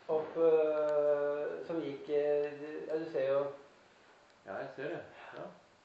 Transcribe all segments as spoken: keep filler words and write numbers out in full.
opp uh, som gikk uh, ja, du ser jo. Ja, jeg ser det. Ja.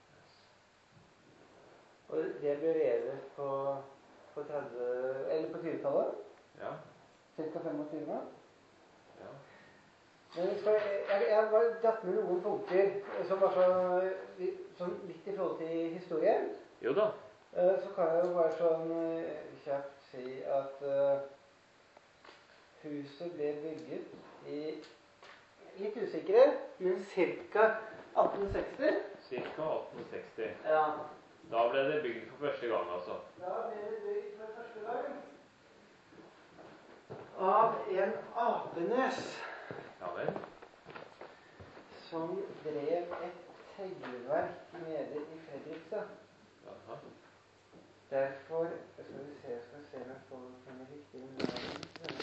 Og det ble revet på, på tretti, eller på tjue-tallet. Ja. Cirka femogtyve. Ja. Men vi skal, jeg, jeg har dratt med noen punkter som var så, sånn litt i forhold til historien. Jo da. Uh, så kan jeg jo bare sånn uh, kjapt si at uh, huset ble bygget i litt usikre, men cirka atten seksti. Cirka atten seksti. Ja. Da ble det bygd for første gang, altså. Da ble det bygd for første gang av en Apenes. Ja vel. Som drev et teglverk nede i Fredrikstad. Jaha. Derfor skal vi se, skal vi se om jeg får den riktige navn.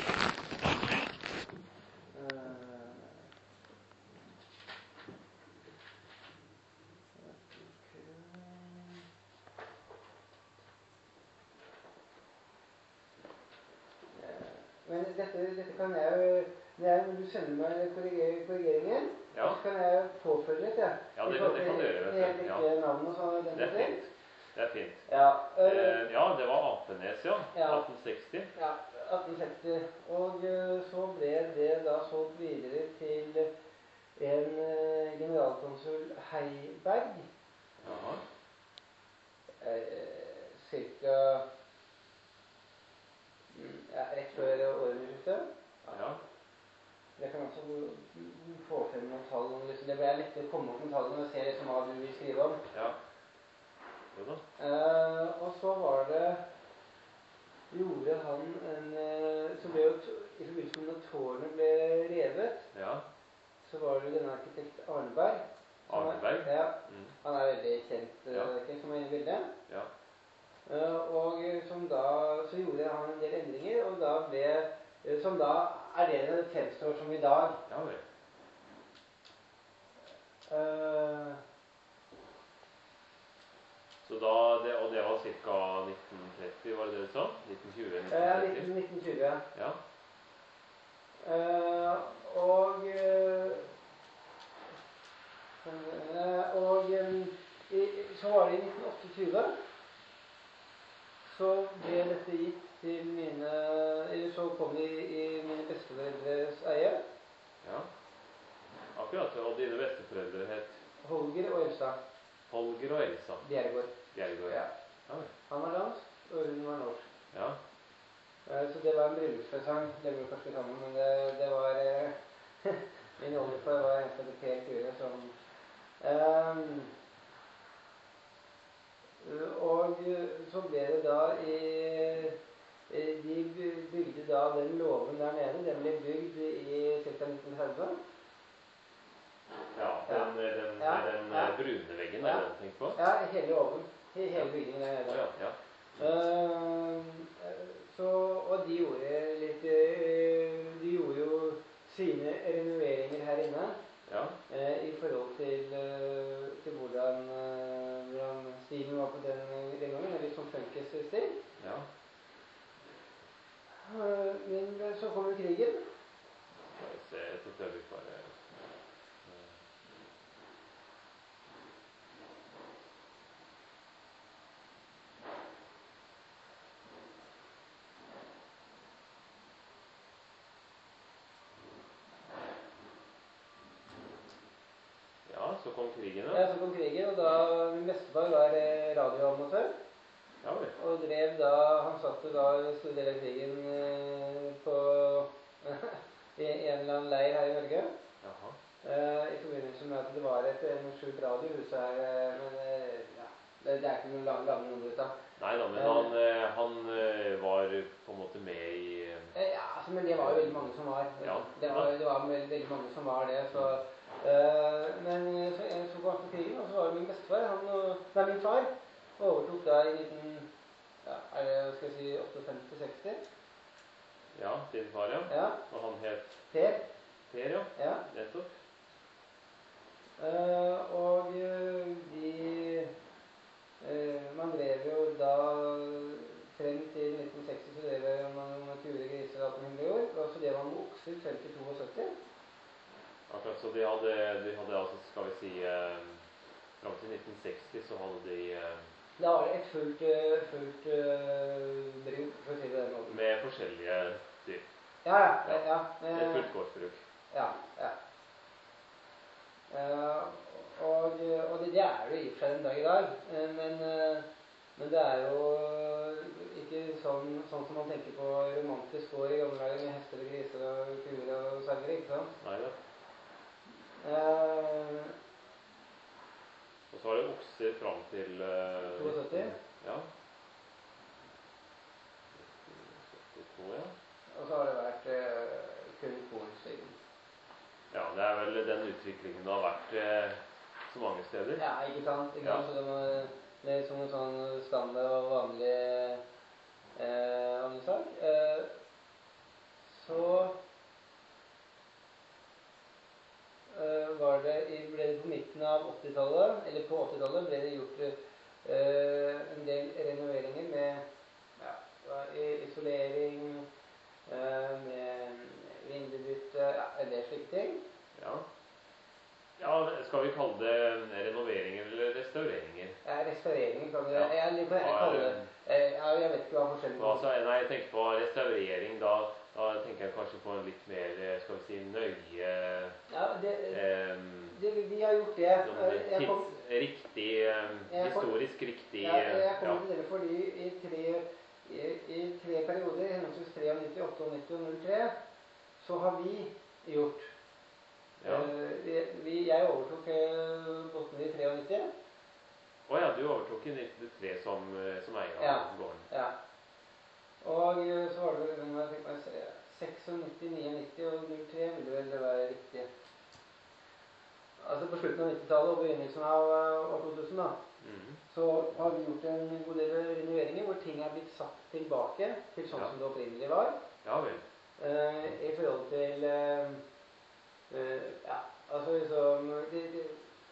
Men dette, dette kan jeg jo, når du sender meg korrigeringen, ja. så kan jeg påfølge det. Ja, det, det kan du gjøre. Det er riktige navn og sånn. Det er fint. Det er fint. Ja, uh, eh, ja det var Apenes, ja. ja. atten seksti. Ja, atten seksti. Og uh, så ble det da solgt videre til en uh, generalkonsul Heiberg. Jaha. Uh, cirka ja, rett før århundreskiftet. Ja. Jeg kan også få frem noen tall. Det blir lettere å komme opp med tallene og se liksom hva du vil skrive om. Ja. Jo da. Uh, og så var det gjorde han en uh, så ble jo i forbindelse med at tårnet ble revet, ja. så var det denne arkitekt Arneberg. Arneberg? Er, ja, mm. han er veldig kjent uh, ja. som er inne i bildet. Ja. Uh, og som da, så gjorde han en del endringer, og da ble, uh, som da er det det fremstår som i dag. Ja vel. Uh, Så da, det, og det var ca. nitten tretti, var det det du sa? nitten tjue? Ja, nitten tjue. Ja. Uh, og uh, og um, i, så var det i nitten tjueåtte, så ble dette gitt til mine, eller så kom det i, i mine besteforeldres eie. Ja. Akkurat, og dine besteforeldre het? Holger og Elsa. Holger og Elsa. Bjergård. Bjergård, ja. ja. Han var dansk, og hun var norsk. Ja. Uh, så det var en bryllupspresang. Det ble kanskje sammen, men det, det var uh, min oldefar var en som het Per Kure, som um, og så ble det da i, de bygde da den låven der nede, den ble bygd i ca. nitten tretti. Ja, den, ja. den, ja. den ja. brune veggen er ja. den tenkt på? Ja, hele låven, hele bygningen der nede. Ja, ja. Uh, så, og de gjorde litt, de gjorde jo sine renoveringer her inne. Ja. Uh, i forhold til, uh, til hvordan, uh, hvordan stilen var på den, den gangen. Det er litt sånn funkes-stil. Ja. Uh, men så kom jo krigen. Skal vi se et øyeblikk bare. Så kom krigen, da? Ja, så kom krigen, og da min bestefar var radioamatør. Ja, vel. Og drev da, han satt da i stor del av krigen eh, på i en eller annen leir her i Norge. Jaha. Eh, I forbindelse med at det var et en skjult radiohus her, men eh, ja, det, det er ikke noen lange, lange nummer ut da. Nei da, men han, eh, han var på en måte med i... Eh, ja, altså, men det var jo veldig mange som var. Ja. Det var, det var veldig, veldig mange som var det, så... Uh, men så en som kom til krigen, og så var det min bestefar, han, nei, min far, overtok da i nitten, ja, er det, skal jeg si, femtiåtte seksti? Ja, din far, ja. Ja. Og han het? Per. Per, ja. Ja. Nettopp. Uh, og de, uh, man drev jo da, frem til nitten seksti, så drev man med kure griser og alt hundre år, og så drev man med okser til frem til syttito. Akkurat, så de hadde, de hadde altså, skal vi si, eh, frem til nitten seksti så hadde de eh, Da var det et fullt, eh, fullt uh, bruk, for å si det den måten. med forskjellige dyr. Ja, ja. ja, ja. Et Eh, fullt gårdsbruk. ja, ja. Eh, og, og det, det er jo i og for seg en dag i dag, eh, men, eh, men det er jo ikke sånn, sånn som man tenker på romantisk gård i gamle dager med hester og griser og kuer og sauer, ikke sant? Nei da. Eh, Og så var det okser frem til eh, syttito. Ja. syttito, ja. Og så har det vært eh, kun korn siden. Ja, det er vel den utviklingen det har vært eh, så mange steder. Ja, ikke sant? Ikke Ja. sant? Så det, må, det er som en sånn standard og vanlig eh, vanlig sak. Eh, så eh, var det, i- ble det på midten av åttitallet, eller på åttitallet, ble det gjort eh, en del renoveringer med ja, i- isolering, eh, med vindubytte, ja, en del slike ting. Ja. Ja, skal vi kalle det renoveringer eller restaureringer? Ja, restaurering kan vi Ja. Jeg liker å kalle det. Eh, ja, jeg vet ikke hva forskjellen på Altså, nei, jeg tenker på restaurering, da, da tenker jeg kanskje på en litt mer, skal vi si, nøye Ja, det, eh, det, vi har gjort det. sånn Eh, Jeg kom, tids, riktig, eh, Jeg kom- historisk riktig ja, jeg ja. kommer til det fordi i tre, i, i tre perioder, henholdsvis nittitre, åttiåtte og null tre, så har vi gjort. Ja. Eh, vi, vi, jeg overtok eh, båten i nittitre. Å ja, du overtok i nittitre som, eh, som eier av Ja. gården. Ja. Og eh, så var det vel når jeg fikk meg se, nittiseks, nittini og null tre ville vel det være riktig. Altså på slutten av nittitallet og begynnelsen av eh, år to tusen da, Mhm. så har vi gjort en god del renoveringer hvor ting er blitt satt tilbake til sånn Ja. som det opprinnelig var. Ja vel. Eh, I forhold til eh, eh, ja, altså liksom det, det,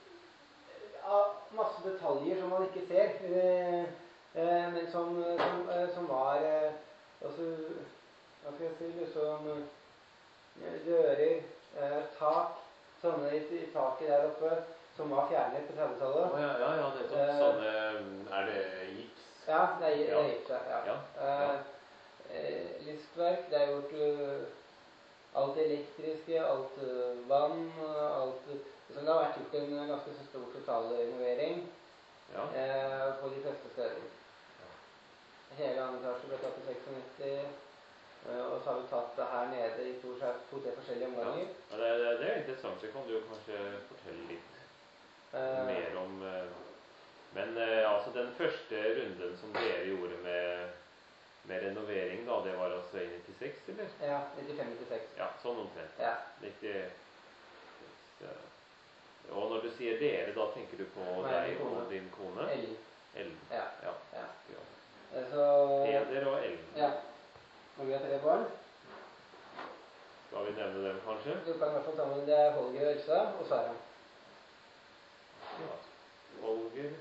ja, masse detaljer som man ikke ser, eh, eh, men som, som, eh, som var eh, altså, hva skal jeg si, liksom eh, dører, eh, tak, sånne i, i taket der oppe som var fjernet på Å trettitallet. ja, ja, ja, nettopp. Eh, Sånne, er det gips? Ja, det er, det Ja. er gitt seg, ja. Ja, ja. Eh, eh, listverk, det er gjort eh, alt det elektriske, alt eh, vann, alt så det har vært gjort en ganske så stor totalrenovering Ja. eh, på de fleste steder. Hele andre etasje ble tatt i nittiseks, eh, og så har vi tatt det her nede i to-tre to, forskjellige Ja. omganger. Ja, det, det, det er interessant. Det kan du jo kanskje fortelle litt Eh, mer om. eh, Men eh, altså den første runden som dere gjorde med, med renovering, da, det var altså i nittiseks, eller? ja, nittifem nittiseks. Ja, sånn omtrent. Ja. nittiseks, ja. Og når du sier dere, da tenker du på Meg og deg min kone. og din kone? Ellen. Ellen. Ja. Ja. Ja. Ja. Eh, Så Peder og Ellen. ja. Og vi har tre barn. Skal vi nevne dem, kanskje? Du kan i hvert fall ta med det er Holger og Elsa og Sara. Ja. Holger,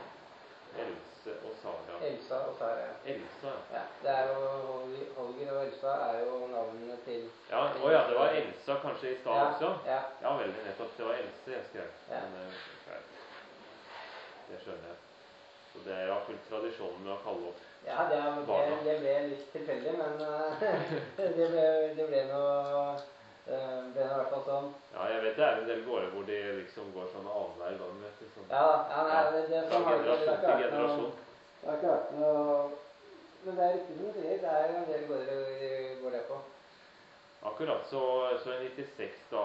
Else og Sara. Elsa og Sara, ja. Elsa, Ja, det er jo Holger, Holger og Elsa er jo navnene til ja. Å ja, det var Elsa kanskje i stad ja, også? ja, Ja, veldig nettopp. Det var Else jeg skrev. Ja. Men, eh, greit. Det skjønner jeg. Så det er fullt tradisjon med å kalle opp. ja det, er, det, det ble litt tilfeldig, men eh, det ble, det ble noe eh, ble noe i hvert fall sånn. Ja, jeg vet det er en del gårder hvor de liksom går sånn annenhver gang, vet du. Sånn. Ja, ja nei, det, det, Fra sånn har det ikke- det generasjon har til ikke vært noe- generasjon. det har ikke vært noe. Men det er riktig som du sier, det er en del gårder det går det på. Akkurat. Så, så i nittiseks da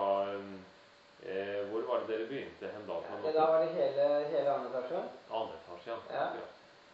eh, hvor var det dere begynte hen da? på en Det, måte? da var det hele, hele andre etasje. Andre etasje, ja. Ja. Akkurat.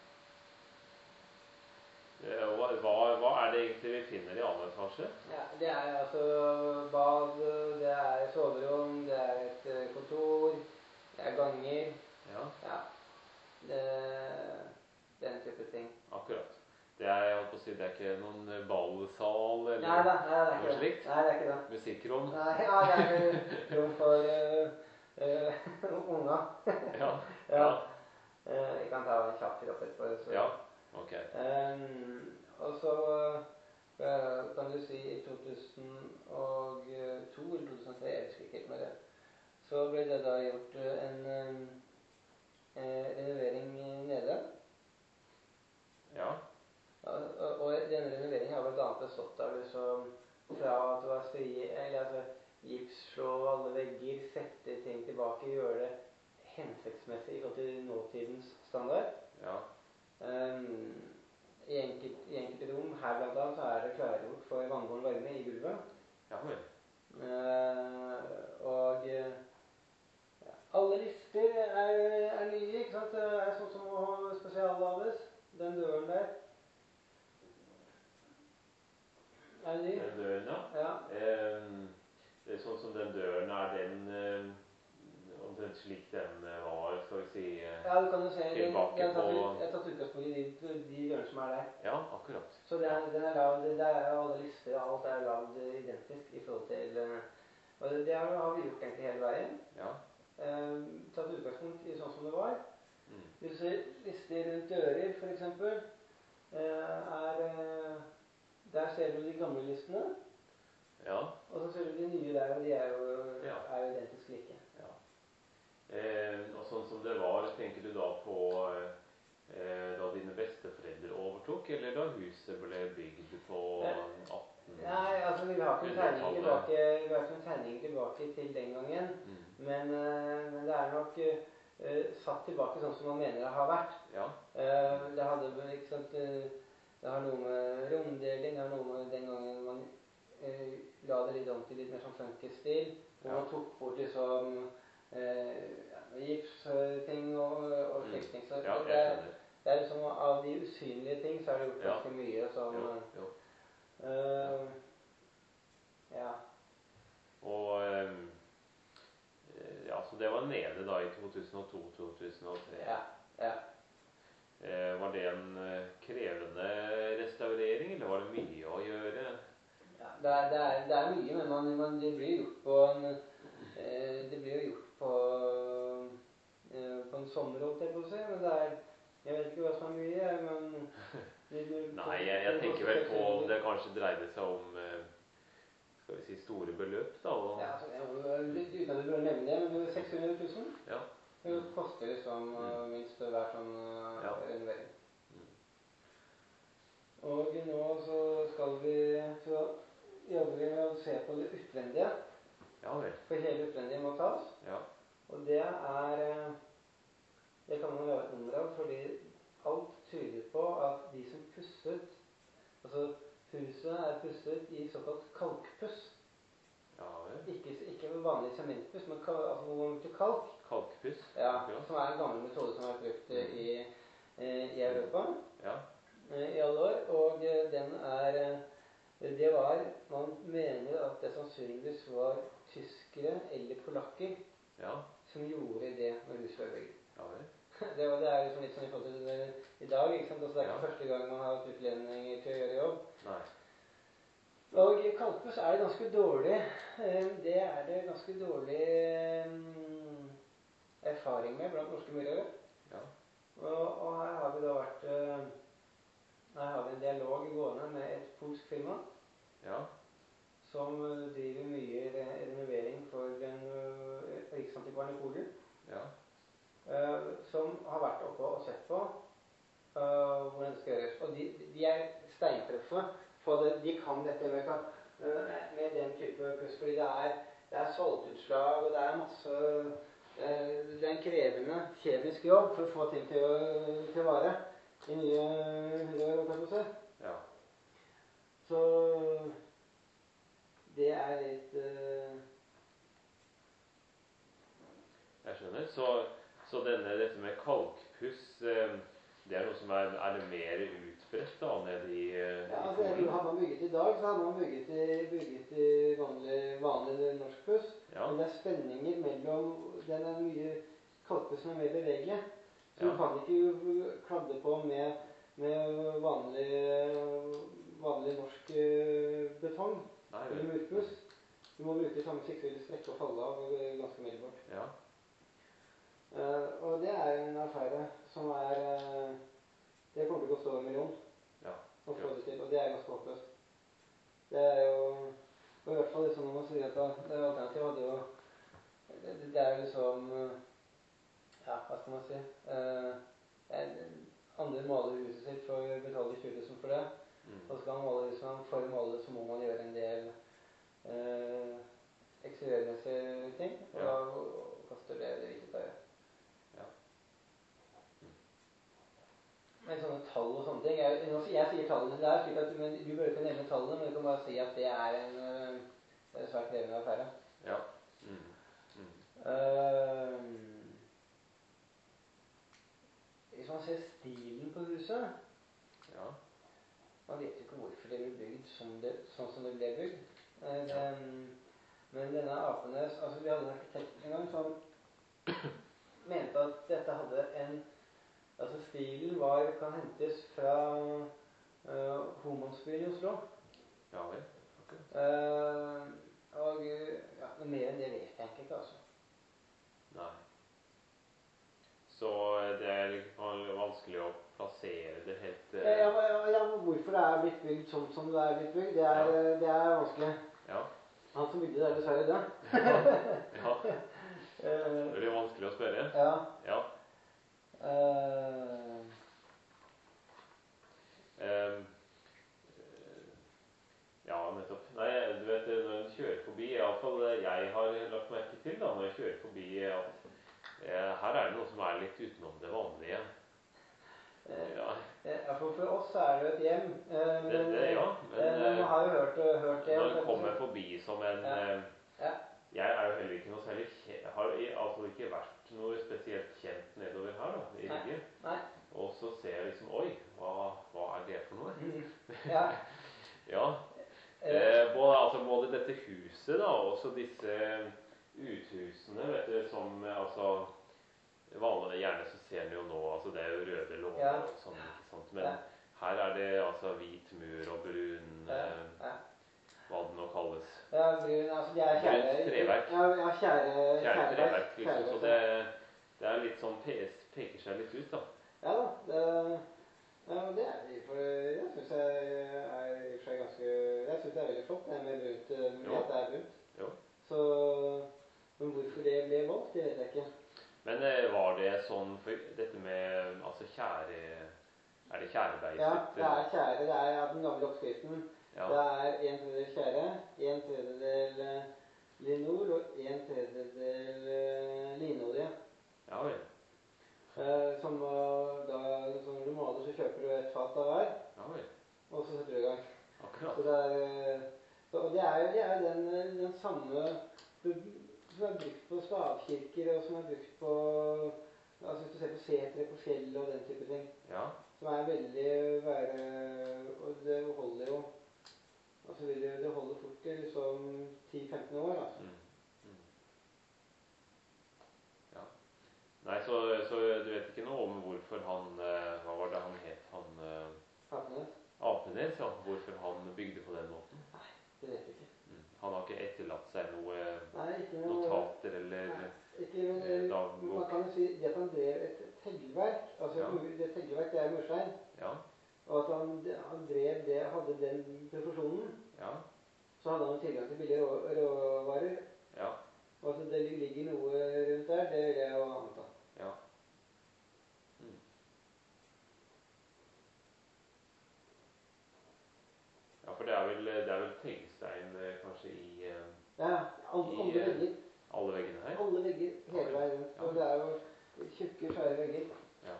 Eh, Hva, hva, hva er det egentlig vi finner i andre etasje? Ja, det er altså bad, det er soverom, det er et eh, kontor, det er ganger, Ja, ja, det, den type ting. akkurat. Det er, jeg holdt på å si, det er ikke noen eh, ballsal eller Nei da, nei, det er noe ikke det. slikt? Nei, det er ikke det. Musikkrom? Nei, ja, det er rom for uh, uh, unga. Ja. Ja. Ja. Eh, jeg kan ta en kjapp opp etterpå. så- Ja. Ok. Um, og så eh, kan du si i to tusen og tusen og tre, jeg husker ikke helt med det. Så ble det da gjort en eh, renovering nede. Ja. Og, og, og denne renoveringen har blant annet bestått av liksom, fra at det var strie, eller altså gips, slå alle vegger, sette ting tilbake, gjøre det hensiktsmessig i forhold til nåtidens standard. Ja. Um, i, enkelt, I enkelte rom, her blant annet, så er det klargjort for vannbåren varme i gulvet. Ja, vel. Uh, og ja, alle lister er, er nye, ikke sant? Det er sånn som å spesiallaves. Den døren der er ny. Den døren, ja. Ja. Um, det er sånn som den døren er den um, omtrent slik den var, skal vi si, uh, ja, du kan jo se, tilbake jeg har tatt, på... Jeg har tatt utgangspunkt i de, de dørene som er der. Ja, akkurat. Så den, ja. Den er lavd, der er jo alle lister, og alt er lavd identisk i forhold til, uh, og det, det har vi gjort egentlig hele veien. Ja. Uh, tatt utgangspunkt i sånn som det var. Mm. Du ser lister rundt dører, for eksempel, uh, er, uh, der ser du de gamle listene. Ja. Og så ser du de nye der, og de er jo, ja. er jo identisk like. Ja. Eh, og sånn som det var, tenker du da på eh, da dine besteforeldre overtok, eller da huset ble bygd på atten... Nei, altså vi har ikke noen tegninger tilbake, vi har ikke noen tegninger tilbake til den gangen, mm. men, uh, men det er nok uh, satt tilbake sånn som man mener det har vært. Ja. Uh, det hadde, ikke sant, uh, det har noe med romdeling, det har noe med den gangen man uh, la det litt om til litt mer sånn funky-stil, hvor ja. Man tok bort liksom uh, gipsting og, og slikt ting. Så ja, det, er, det er liksom av de usynlige ting så er det gjort ganske ja. Mye som jo, jo. Uh, ja. Og um, ja, så det var nede da i to tusen og to til to tusen og tre. Ja, ja. Eh, var det en uh, krevende restaurering, eller var det mye å gjøre? Ja, det er, det er, det er mye, men man, man, det blir gjort på en eh, det blir jo gjort på eh, på en sommer, holdt jeg på å si, men det er, jeg vet ikke hva som er mye, men det, det, nei, jeg, jeg tenker vel på om det kanskje dreide seg om eh, skal vi si store beløp da? Og... Ja, altså, jeg, uten at du bør nevne det, men det er seks hundre tusen. Ja. Det koster liksom mm. minst hver sånn uh, ja. Renovering. Mm. Og nå så skal vi så jobber vi med å se på det utvendige. Ja vel. For hele utvendige må tas. Ja. Og det er det kan man lage et nummer av, fordi alt tyder på at de som pusset, altså huset er pusset i såkalt kalkpuss. Ja vel. Ikke, ikke vanlig sementpuss, men kal, altså hvor man bruker kalk. Kalkpuss? Ja, som er en gammel metode som har vært brukt mm. i, i Europa ja. I alle år. Og den er, det var, man mener at det sannsynligvis var tyskere eller polakker ja. Som gjorde det når huset var bygd. Ja vel. Det, det er liksom litt sånn i forhold til det, i dag, ikke sant? Altså, det er ikke ja. Første gang man har hatt utlendinger til å gjøre jobb. Nei. Og kalkpuss er det ganske dårlig. Det er det ganske dårlig um, erfaring med blant norske murere. Ja. Og, og her har vi da vært uh, her har vi en dialog gående med et polsk firma ja. Som uh, driver mye renovering for den uh, Riksantikvaren i Polen. Ja. Uh, som har vært oppe og sett på uh, hvordan det skal gjøres. Og de, de er steintreffe på det. De kan dette med, uh, med den type puss, fordi det er, det er saltutslag, og det er masse uh, det er en krevende kjemisk jobb for å få ting til å, til å vare i nye hundre. Ja. Så det er litt uh... Jeg skjønner. Så Så denne, dette med kalkpuss, det er noe som er, er det mer utbredt da, nede i, ja, altså, i hadde man bygget i dag, så hadde man bygget i, bygget i vanlig, vanlig norsk puss. Ja. Men det er spenninger mellom, den er mye, kalkpussen er mer bevegelig. Så ja. Du kan ikke kladde på med, med vanlig, vanlig norsk betong, Nei, eller murpuss. Du må bruke samme sikkerhet, strekke og falle av ganske middelbart. Ja. Uh, og det er en affære som er uh, det kommer til å koste over en million ja. Å få det til, og det er ganske håpløst. Det er jo Og i hvert fall liksom når man sier at det, det alternativet hadde jo det, det er jo liksom ja, hva skal man si eh, andre maler huset sitt for å betale tjue tusen for det. Mm. Og så skal man male huset, men for å male det så må man gjøre en del eh, eksteriørmessige ting. Og ja. Da koster det det hvite tøyet. Ja. Mm. Men sånne tall og sånne ting jeg, jeg sier tallene til deg, slik at du, men, du bør ikke nevne tallene, men du kan bare si at det er en uh, svært krevende affære. Ja. Mm. Mm. Uh, hvis man ser stilen på huset, ja. Man vet jo ikke hvorfor det ble bygd som det, sånn som det ble bygd. Uh, den, men denne Apenes, altså vi hadde en arkitekt en gang som mente at dette hadde en altså stilen var, kan hentes fra uh, Homansbyen i Oslo. Ja vel, ok. Uh, og ja, mer enn det vet jeg ikke, altså. Nei. Så det er vanskelig å plassere det helt... Uh... Ja, ja, ja, hvorfor det er blitt bygd sånn som det er blitt bygd, det er, ja. det er vanskelig. Ja. Han som bygde det er dessverre det. Ja. Det blir vanskelig å spørre. Ja. Ja. Uh, um, ja, nettopp. Nei, du vet, når en kjører forbi, i alle fall jeg har lagt merke til da, når jeg kjører forbi, at eh, her er det noe som er litt utenom det vanlige. Ja. Ja, for, for oss er det jo et hjem. Uh, men, det, det, ja. Men, men man har jo hørt, hørt det. Når en kommer forbi som en... Ja. Ja. Jeg er jo heller ikke noe særlig kjent, har altså ikke vært noe spesielt kjent nedover her da, i Rygge. Nei. Og så ser jeg liksom, oi, hva, hva er det for noe? Mm. Ja. Ja. Eh, både, altså både dette huset da, og også disse uthusene, vet du, som, altså, vanlig, gjerne så ser ni jo nå, altså det er jo røde låner ja. Og sånn, ikke sant? Men ja. Her er det altså hvit mur og brun... Ja. Ja. Hva det nå kalles. Ja, brun, altså det er kjære... Brunt treverk. Ja, ja kjære... Kjære treverk, liksom, så det, det er litt sånn, peker seg litt ut, da. Ja da, det, ja, det er det, for jeg synes jeg er i og for seg ganske... Jeg synes det er veldig flott, det med brunt, med at det er brunt. Jo. Så, men hvorfor det ble valgt, det vet jeg ikke. Men var det sånn, for dette med, altså kjære... Er det kjærebeiset? Ja, det er kjære, det er den gamle oppskriften. Ja. Det er en tredjedel kjære, en tredjedel linol og en tredjedel linolje. Ja vel. Eh, som da, så når du maler så kjøper du et fat av hver. Ja vel. Og så setter du i gang. Akkurat. Så det er, så, og det er jo det er den, den samme som er brukt på stavkirker, og som er brukt på, altså hvis du ser på setre på fjellet og den type ting. Ja. Som er veldig være, og det holder jo, altså vil det, det holder fort til liksom ti til femten år, altså. Mm. Mm. Ja. Nei, så, så du vet ikke noe om hvorfor han, hva var det han het, han... Apenes. Apenes, ja. Hvorfor han bygde på den måten? Nei, det vet jeg ikke. Mm. Han har ikke etterlatt seg noe, nei, ikke noe notater eller nei, ikke, men, dagbok. Man kan jo si det at han drev et teglverk, altså ja. Det teglverk det er murstein. Ja. Og at han, han drev det, hadde den profesjonen, ja. Så hadde han tilgang til billige rå, råvarer. Ja. Og at det ligger noe rundt der, det vil jeg jo anta. Ja. Mm. Ja, for det er vel, det er vel teglstein kanskje i... Ja, alle, i, alle vegger. Alle veggene her? Alle vegger, hele veien rundt. Ja. Og det er jo tjukke, svære vegger. Ja.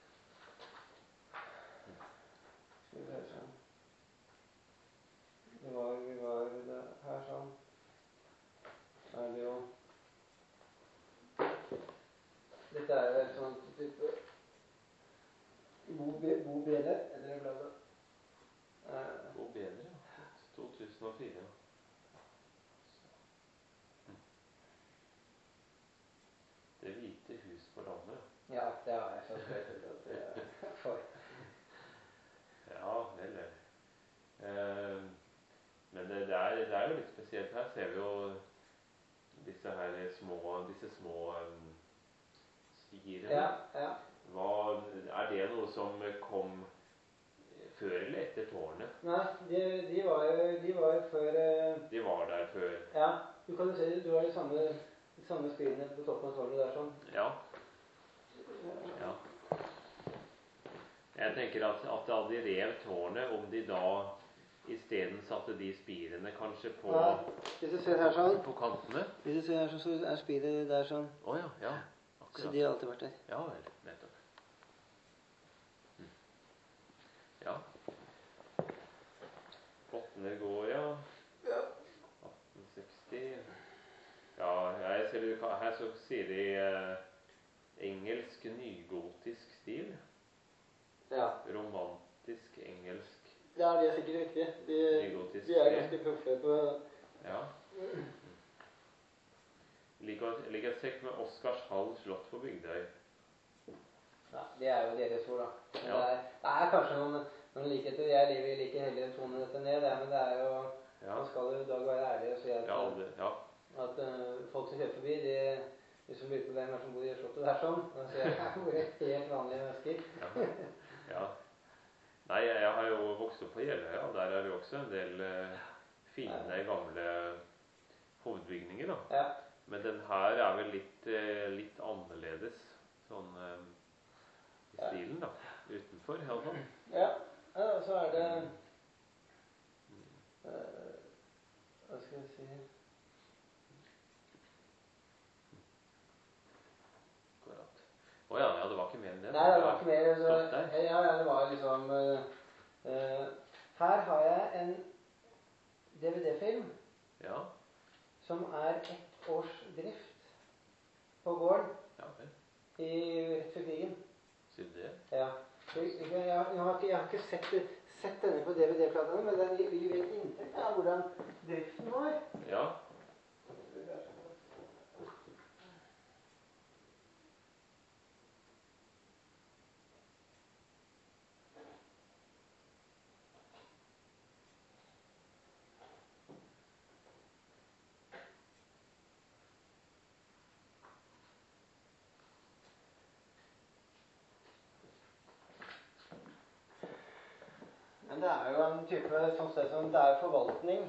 Skal vi se sånn. Det var, vi var det her sånn. Er det jo... Dette er jo et sånt type... Bo Beder, eller det bladet. Uh, Bo Beder, ja. to tusen og fire, ja. Det hvite hus på landet. Ja, det har jeg så spesielt at det er for. Ja, vel det. Eh, men det, det, er, det er jo litt spesielt. Her ser vi jo disse her små, disse små um, spirene. Ja, ja. Hva, er det noe som kom før eller etter tårnet? Nei, de, de, var, jo, de var jo før eh, De var der før. Ja, du kan jo se, du har de samme, de samme spillene på toppen av tårnet der sånn. Ja. Ja. Jeg tenker at, at da de rev tårnet, om de da i stedet satte de spirene kanskje på, ja, hvis du ser her sånn, på kantene. Hvis du ser her sånn, så er spiret der sånn. Åja, oh, ja, ja. Akkurat. Så de har alltid vært der. Ja vel, nettopp. Hm. Ja. Åttende går, ja. Ja. atten seksti. Ja, jeg ser det, her så sier de eh, engelsk nygotisk stil. Ja. Romantisk engelsk. Ja, de er sikkert riktige. De, nygotisk de er stil. ganske proffe på... Ja. Ligger et sekt med Oscarshall slott på Bygdøy. Ja, det er jo deres ord, da. Men Ja. det, er, det er kanskje noen, noen likheter. Jeg lever like heldig å tone dette ned, det, men det er jo... Ja. Man skal jo i dag være ærlig og si at, Ja, aldri. Ja. at uh, folk som kjører forbi, de, de som lurer på hvem er som bor i slottet der sånn, da sier jeg at det er helt vanlige mennesker. Ja. Ja. Nei, jeg, jeg har jo vokst opp på Jeløya, der er det jo også en del uh, fine, gamle hovedbygninger, da. Ja. Men den her er vel litt, uh, litt annerledes, sånn uh, i stilen, da. Utenfor, i alle fall. Ja, ja, så er det... Uh, hva skal jeg si... Akkurat. Åja, ja, det var ikke mer enn det. Nei, det var ikke mer. Så, der. ja, ja, det var liksom... Uh, uh, her har jeg en D V D-film Ja. som er ett års drift på gården Ja, vel. i rett før krigen. Sier du det? Ja. Jeg, jeg, jeg, jeg, har ikke, jeg har ikke sett, sett denne på D V D-platene, men den vil gi et inntrykk av hvordan driften var. Ja. Men det er jo en type sånn sted som det er forvaltning.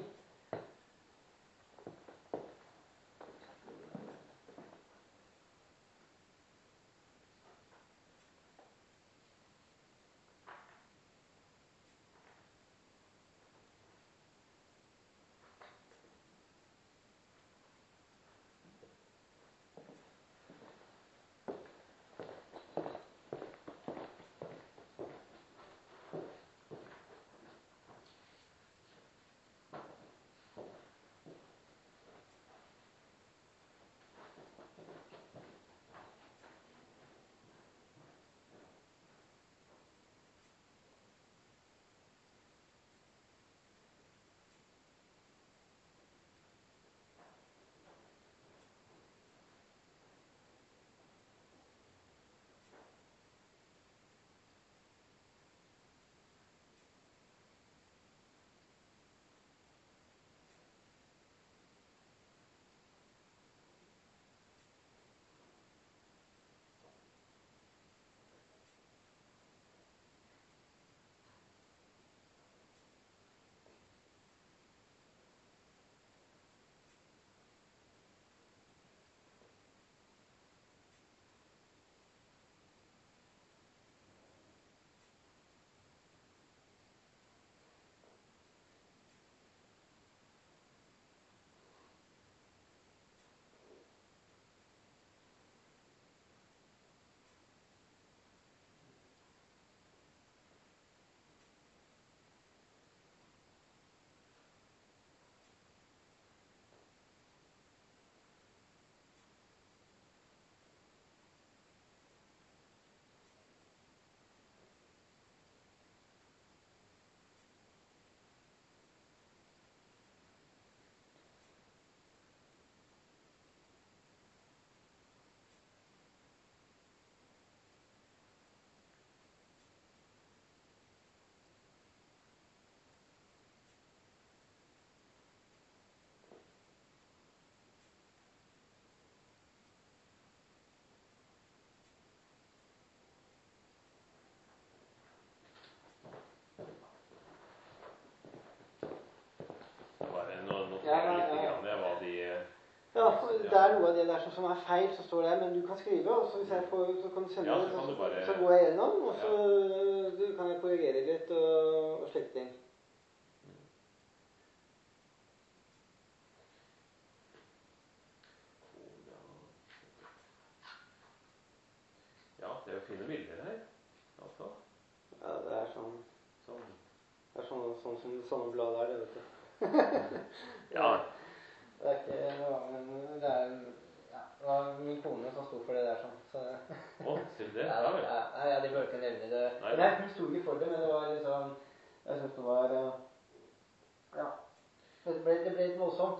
det er noe av det der som, som er feil, så står det her, men du kan skrive, og så hvis jeg får, så kan du sende Ja, det, så kan så, du bare- så går jeg gjennom, og så du, kan jeg korrigere litt og, og slike ting. Ja, det er jo fine bilder her. Altså. Ja, det er sånn, Sånn. det er sånn, sånn som sånne blad er, det vet du. Ja. Det er ikke noe, men det er, ja, det var min kone som sto for det der sånn, så... Å, sier du det? Ja, Ja, vel. ja, ja, ja, de bør ikke nevne det. Nei. Nei, hun sto ikke for det, men det var liksom, jeg synes det var, eh, ja, det ble, det ble litt voldsomt.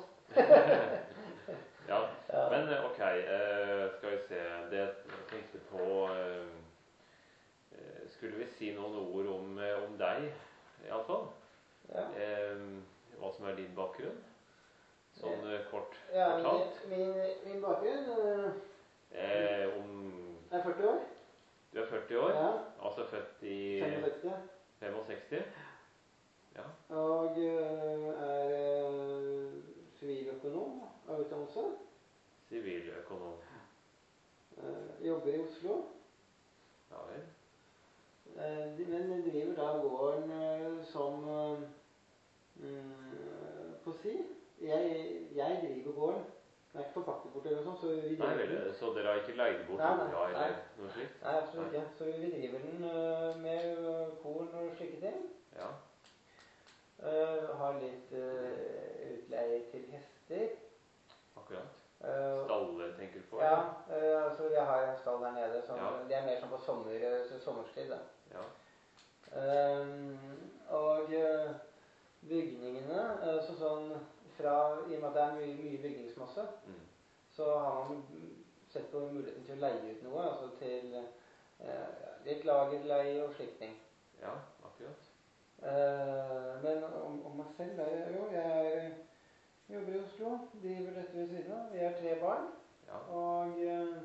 Ja, Ja. men eh, ok, eh, skal vi se, det jeg tenkte på, eh, eh, skulle vi si noen ord om, eh, om deg, i alle fall? Ja. Eh, hva som er din bakgrunn? Sånn eh, kort Ja, fortalt. min, min bakgrunn eh, Eh, om er førti år. du er førti år, Ja, altså født i femogseksti. femogseksti. Ja, Og eh, er eh, siviløkonom av utdannelse. siviløkonom. Eh, jobber i Oslo. Ja vel. Eh, de- men driver da gården eh, som eh, mm, på si. Jeg, jeg driver gården. Det er ikke forpaktet bort eller noe sånt, så vi Nei driver vel, så dere har ikke leid bort Nei, nei, jorda eller nei. noe slikt? Nei, absolutt ikke. Så vi driver den eh, med eh, korn og slike ting. Ja, Eh, har litt eh, utleie til hester. akkurat. Eh, Staller tenker du på? ja, eh, altså vi har en stall der nede. Som, Ja. Det er mer som på sommer, eh, sommerstid. Da. Ja. Um, og uh, bygningene, altså sånn fra, i og med at det er mye, mye bygningsmasse, Mm. så har man sett på muligheten til å leie ut noe, altså til uh, litt lagerleie og slik ting. Ja, akkurat. Uh, men om, om meg selv, der, jo, jeg er, jobber i Oslo, driver dette ved siden av, vi har tre barn, Ja. og uh,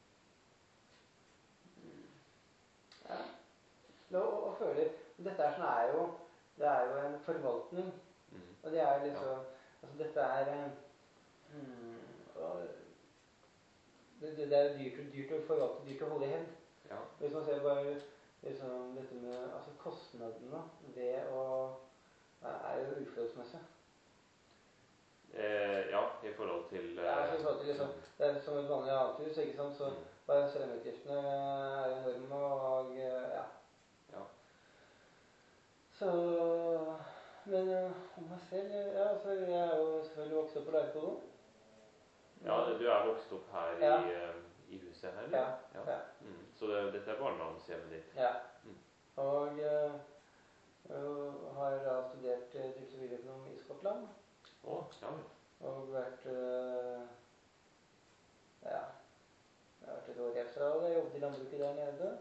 ja, og, og føler, dette er, sånn er jo, det er jo en forvaltning, Mm. og det er liksom, altså dette er, mm, og det, det er dyrt, dyrt å forvalte, dyrt å holde i hevd. Ja. Hvis man ser bare liksom, dette med, altså kostnadene ved å, er jo uforholdsmessig. Eh, ja, i forhold til eh, Ja, altså i forhold til liksom, det er som et vanlig annet hus, ikke sant, så Mm. bare strømutgiftene er enorme, og ja. Ja. Så, men uh, om meg selv, ja, altså jeg er jo selvfølgelig vokst opp på Leirkollen. Ja, du er vokst opp her Ja. i, eh, i huset her, Ja, eller? ja. Mm. Så det, dette er barndomshjemmet ditt? Ja. Mm. Og uh, uh, har da studert uh, til siviløkonom i Skottland. Å, ja vel. Og vært, uh, ja, jeg har vært et år i Australia, jeg jobbet i landbruket der nede.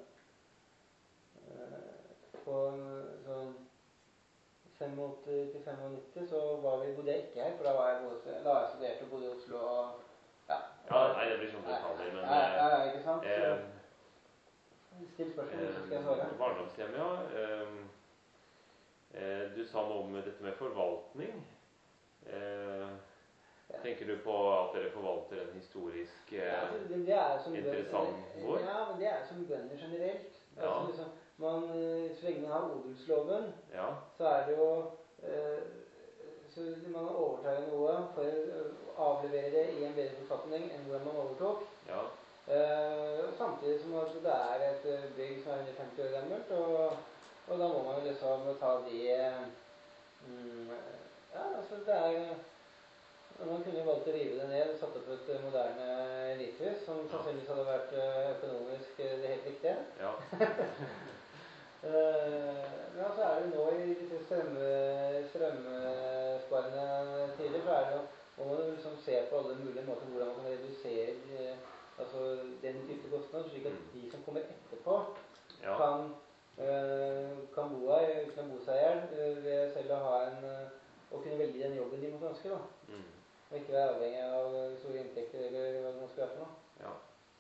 Uh, på sånn åttifem til femognitti så var vi, bodde jeg ikke her, for da var jeg, både, da var jeg studert og bodde i Oslo, og ja. Ja, nei, det blir sånn detaljer, men... Ja, ja, ja, ikke sant? Eh, Still spørsmål, så skal jeg eh, svare. barndomshjem, ja. Eh, eh, du sa noe om dette med forvaltning. Eh, Ja. tenker du på at dere forvalter en historisk eh, Ja, altså, det, det er som interessant bønder- gård? Ja, men det er som bønder generelt. Ja. Altså, liksom, man, eh, så lenge man har odelsloven, Ja, så er det jo eh, så man overtar noe for å avlevere det i en bedre forfatning enn hvordan man overtok. ja, Eh, samtidig som at det er et eh, bygg som er hundre femti år gammelt, og, og da må man jo liksom ta de mm, ja, altså det er man kunne jo valgt å rive det ned og satt opp et eh, moderne elitehus som sannsynligvis hadde vært eh, økonomisk eh, det helt riktige. ja. Eh, men altså er det nå i disse strømme, strømmesparende tider, så er det jo, må man jo liksom se på alle mulige måter hvordan man kan redusere eh, altså den type kostnader, slik at de som kommer etterpå Ja. kan, eh, kan bo her uten å bo seg ihjel, eh, ved selv å ha en, eh, å kunne velge den jobben de måtte ønske da. Mm. Og ikke være avhengig av store inntekter eller hva det nå skal være for noe. Ja.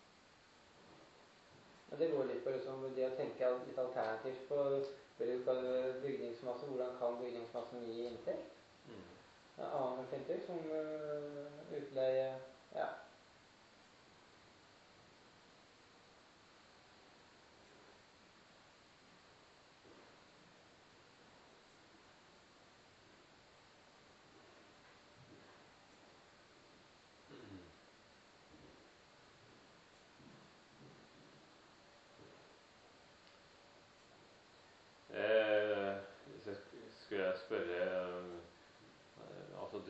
Og det går litt på liksom, det å tenke litt alternativt på bruk av bygningsmasse. Hvordan kan bygningsmassen gi inntekt? Mm. Ja, annen inntekt som uh, utleie, ja,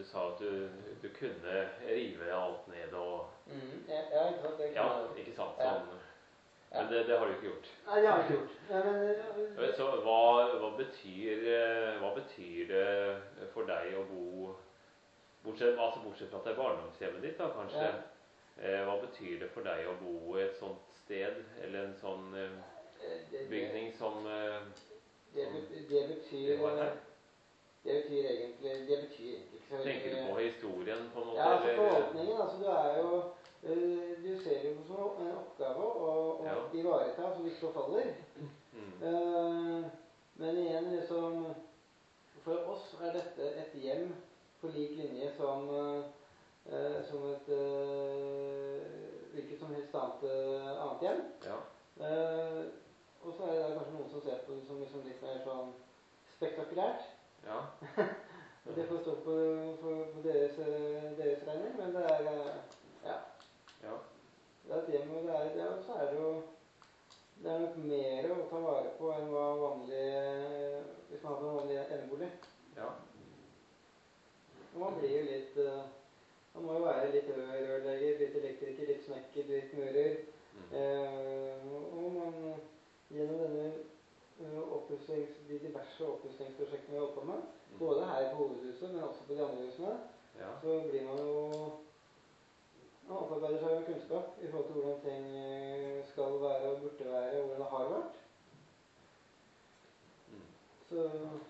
sa at du, du kunne rive alt ned og Mm, ja, ja, ikke sant? Det Ja, kunne jeg. ikke sant? Ja. Sånn. Men det, det har du ikke gjort. Nei, det har jeg ikke gjort. Ja, men, Jeg vet, så, hva, hva, betyr, eh, hva betyr det for deg å bo bortsett, altså bortsett fra at det er barndomshjemmet ditt, da, kanskje? Ja. Eh, hva betyr det for deg å bo i et sånt sted, eller en sånn eh, det, det, bygning som eh, det, be- det betyr det var her? Det betyr egentlig Det betyr egentlig ikke så veldig Tenker du på historien, på en måte? Ja, altså eller? forvaltningen. Altså, du er jo eh, Du ser jo som en oppgave å, å Ja. ivareta så det ikke forfaller. Mm. Eh, men igjen, liksom For oss er dette et hjem på lik linje som eh, som et eh, hvilket som helst annet, eh, annet hjem. Ja. Eh, og så er det da kanskje noen som ser på det som liksom litt mer sånn spektakulært. Ja. Og det får stå på, på, på deres, eh, deres regning, men det er eh, ja. Ja. Det er et hjem, og det er, det er, så er det jo det er nok mer å ta vare på enn hva vanlig eh, hvis man har en vanlig enebolig. Ja. Og man blir jo litt uh, man må jo være litt rør- rørlegger, litt elektriker, litt snekker, litt murer. Mm. Eh, og man gjennom denne uh, oppussings, de diverse oppussingsprosjektene vi har holdt på med, Mm. både her på hovedhuset, men også på de andre husene, Ja. så blir man jo man opparbeider seg jo kunnskap i forhold til hvordan ting eh, skal være og burde være, og hvordan det har vært. Mm. Så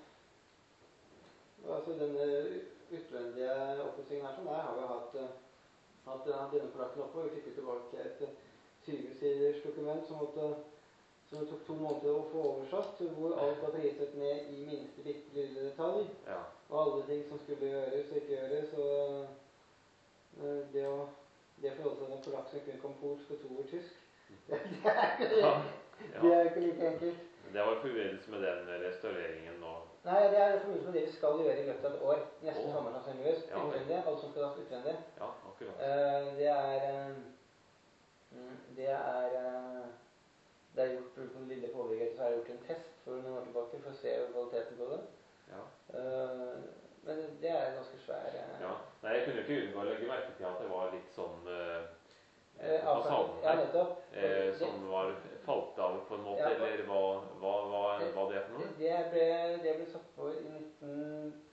altså denne utvendige oppussingen her, sånn, der har vi hatt, uh, hatt, hatt denne plakken oppe, og vi fikk jo tilbake et tyve siders dokument som, måtte, som det tok to måneder å få oversatt, hvor alt var priset ned i minste bitte lille detalj, Ja. og alle ting som skulle gjøres og ikke gjøres, og uh, det å det forholdet til en polakk som kun kom polsk og to ord tysk, det, det, er ikke, Ja. det er ikke like enkelt. Det var i forbindelse med den restaureringen nå. Nei, det er for mye som det vi skal gjøre i løpet av et år. Neste Åh. sommer sannsynligvis. Ja, vel. Utvendig. Alt som skal være utvendig. Ja, akkurat. Eh, det er eh, mm, Det er eh, Det er gjort på den lille påbygget, så er det gjort en test for noen år tilbake for å se kvaliteten på det. Ja. Eh, men det er ganske svær eh, Ja. Nei, jeg kunne ikke unngå å legge merke til at det var litt sånn eh, eh, på avfall- fasaden Ja, her, nettopp. eh, som var falt av på en måte, Ja, og- eller hva, hva, hva, hva det er for noe? Det ble, det ble satt på i nitten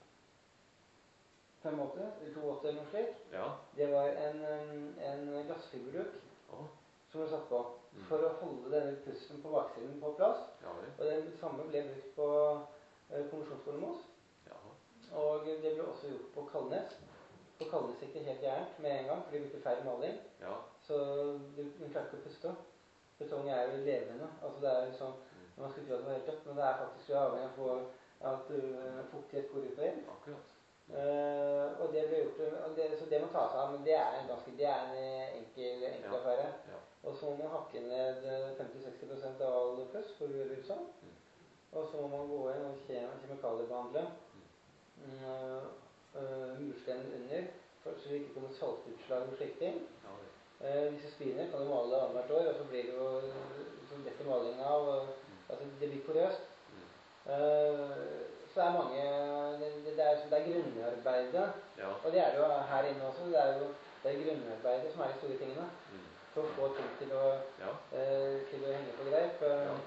femtiåtte, åttiåtte eller noe slikt. Ja. Det var en, um, en glassfiberduk Åh. som ble satt på Mm. for å holde denne pusten på baksiden på plass. Ja, vel. Og det samme ble brukt på uh, konvensjonsskolen Moss. Jaha. Og det ble også gjort på Kalnes. På Kalnes gikk det helt gærent med en gang, for de brukte feil maling. Ja. Så de, de klarte ikke å puste. Betong er jo levende. Altså det er jo sånn, man skulle tro at det var helt dødt, men det er faktisk avhengig av å få at uh, fuktighet går ut og inn. Akkurat. Uh, og det ble gjort, og det, så det må ta seg av, men det er en ganske, det er en enkel, enkel Ja. affære. Ja. Og så må man hakke ned femti til seksti prosent av all puss for rørhuset. Mm. Og så må man gå inn og kjem, kjemikaliebehandle mm, uh, murstenen under, for, så det ikke kommer saltutslag og slike ting. Ja, vel. Uh, hvis du spiner, kan du male det annethvert år, og så blir det jo så detter malingen av, og, Mm. altså det blir porøst. Mm. Uh, så det er mange, det, det, det, er, det er grunnarbeidet, Ja. og det er det jo her inne også, det er jo det er grunnarbeidet som er de store tingene, Mm. for å få ting til å, Ja. uh, til å henge på greip, uh, Ja.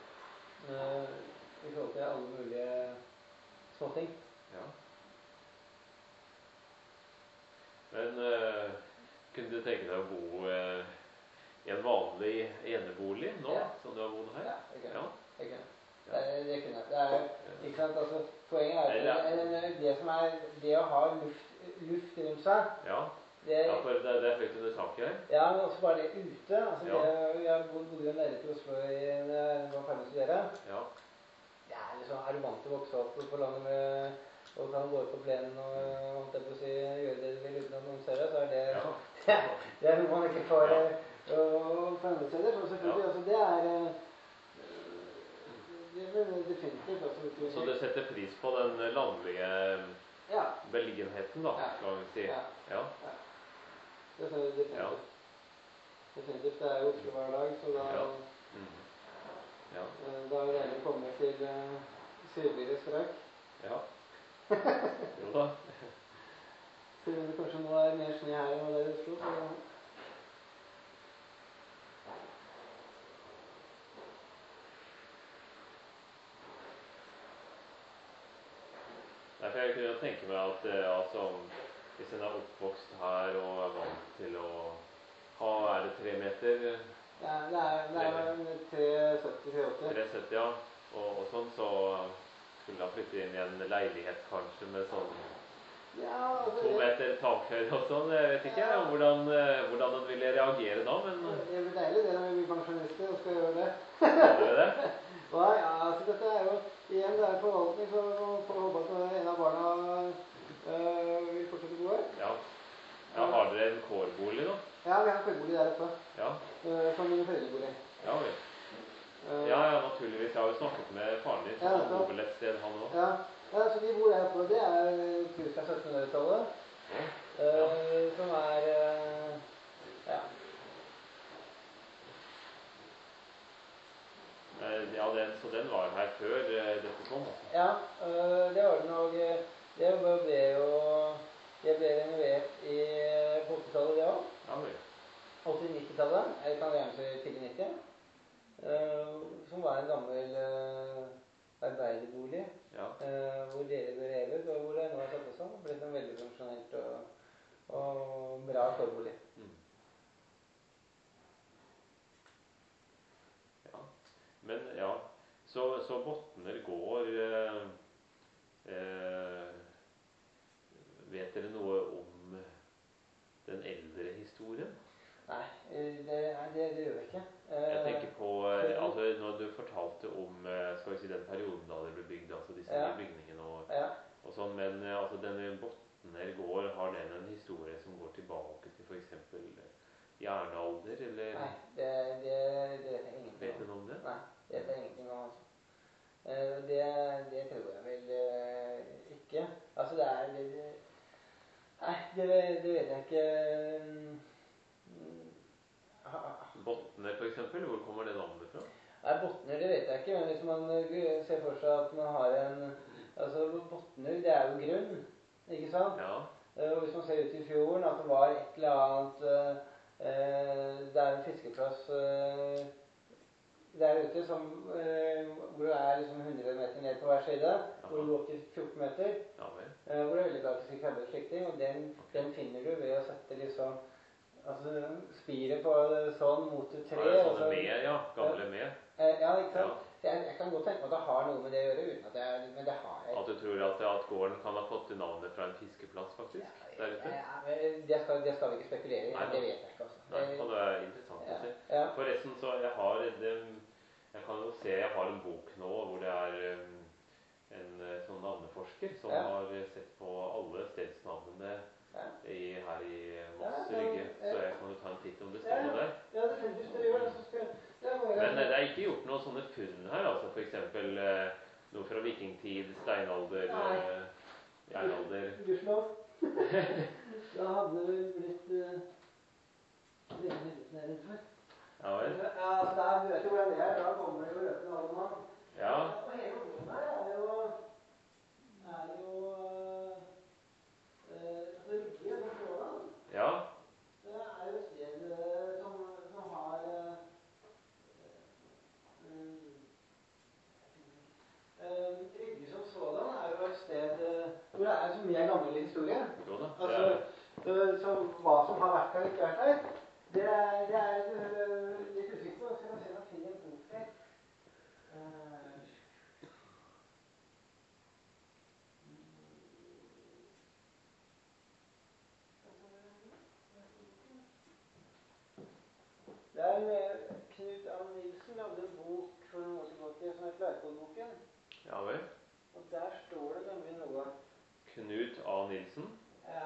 uh, i forhold til alle mulige småting. Ja. Men eh, kunne du tenke deg å bo eh, i en vanlig enebolig nå, Ja. som du har bodd her? Ja, det kunne Ja. jeg. Det kunne jeg. Ja. Det, det kunne jeg. Det er, ikke sant, altså, poenget er Eller- at det, det som er, det å ha luft, luft rundt seg, Ja. det, Ja, for det, det er høyt under taket her. ja, men også bare det ute, altså Ja. det, jeg bodde jo nede til Oslo i, når jeg var ferdig med å studere. Ja. Det er liksom, er du vant til å vokse opp på landet med, og kan gå ut på plenen og, holdt jeg på å si, gjøre det du vil uten at noen ser deg, så er det, Ja. det er noe man ikke får Ja. uh, på andre steder. Så selvfølgelig, Ja. altså det er, uh, det er vel definitivt, altså. ikke- Så du setter pris på den landlige Ja, beliggenheten, da, Ja. skal vi si. Ja. Ja. det er definitivt. Ja. Definitivt, det er jo Oslo hver dag, så da, Ja. Mm. Ja. uh, da er det deilig å komme til uh, sydligere strøk. Ja. Jo da. Selv om det kanskje nå er mer snø her enn hva det er i Oslo, så Derfor jeg kunne tenke meg at eh, altså, hvis en er oppvokst her og er vant til å ha, er det tre meter? Ja, det er, det er tre sytti til åtti. tre sytti, ja. Og, og sånn, så skulle han flytte inn i en leilighet kanskje med sånn ja, altså, to meter takhøyde og sånn. Jeg vet ikke ja. hvordan, hvordan han ville reagere da, men det blir deilig det når vi blir pensjonister og skal gjøre det. Skal du det? Ja, ja, altså dette er jo igjen, det er forvaltning, så får vi håpe at en av barna øh, vil fortsette å bo her. Ja. Ja, har dere en kårbolig da? Ja, vi har en kårbolig der oppe. Ja. Uh, som min foreldrebolig. Ja, vel. Uh, ja, ja, naturligvis. Jeg har jo snakket med faren din, så ja, han bor vel et sted, han også. Ja. Ja, så de bor der oppe. Det er hus fra syttenhundretallet. Ja. Uh, som er, uh, ja. Ja, den, så den var her før uh, dette kom? Ja, uh, det var den og det ble jo det ble renovert i på åttitallet det også. Ja, vel. åtti-nittitallet, jeg kan regne til tidlig nitti, uh, som var en gammel uh, arbeiderbolig, ja. uh, hvor dere ble revet, og hvor det nå er satt oss sånn, ble sånn veldig funksjonelt og, og bra kårbolig. Mm. Ja, men ja, så, så Botner går, eh, eh, vet dere noe om den eldre historien? Nei, det, det, det gjør vi ikke. Jeg tenker på, altså når du fortalte om, skal vi si, den perioden da det ble bygd, altså disse ja. nye bygningene og, ja. og sånn, men altså denne Botner gård, har den en historie som går tilbake til for eksempel jernalder, eller? Nei, det, det, det vet jeg ingenting om. Vet du noe om det? Nei, det vet jeg ingenting om, altså. Det, det tror jeg vel ikke. Altså det er, det, det, nei, det, det vet jeg ikke. Botner for eksempel, hvor kommer det navnet fra? Nei, Botner, det vet jeg ikke, men hvis man ser for seg at man har en, altså Botner, det er jo grunn, ikke sant? Ja. Og hvis man ser ut i fjorden, at det var et eller annet, eh, det er en fiskeplass eh, der ute som, eh, hvor det er liksom hundre meter ned på hver side, ja. Hvor det går til fjorten meter, ja, eh, hvor det er veldig praktisk krabbe og slik ting, og den, okay. Den finner du ved å sette liksom, altså spiret på sånn mot et tre. Ja, sånne med, ja, gamle med. Ja, ikke sant? Ja. Jeg, jeg kan godt tenke meg at det har noe med det å gjøre, uten at det er, men det har jeg. At du tror at, at gården kan ha fått navnet fra en fiskeplass, faktisk, ja, der ute? Ja, men det skal, det skal vi ikke spekulere i, nei, det vet jeg ikke, altså. Nei, og det er interessant ja. å se. Ja. Forresten, så jeg har, det, jeg kan jo se, jeg har en bok nå, hvor det er um, en sånn navneforsker, som ja. Har sett på alle stedsnavnene ja. I, her i Moss Rygge, så jeg kan jo ta en titt om det står noe der. Ja, definitivt det gjør det, så skal det bare... Men det er ikke gjort noen sånne funn her, altså for eksempel eh, noe fra vikingtid, steinalder, eh, jernalder. Gudslov. Da hadde det blitt uh, veldig litt nede for. Ja vel? Ja, altså der, du vet jo hvordan det er, da kommer det jo løpende alle mann. Ja. Og hele området her er jo, er jo, uh, altså Rygge, som Stråland. Ja. Det er jo et sted uh, som, som har, uh, um, uh, Rygge som sådan er jo et sted uh, hvor det er så mye gammel historie. Jo da. Altså, uh, så hva som har vært her og ikke vært her, det er, det er uh, litt usikker på. Så kan jeg se om jeg finner en bok her. Uh, Det er med Knut A. Nilsen lagde en bok for noen år tilbake som heter Leirkollboken. Ja vel. Og der står det nemlig noe. Knut A. Nilsen? Ja.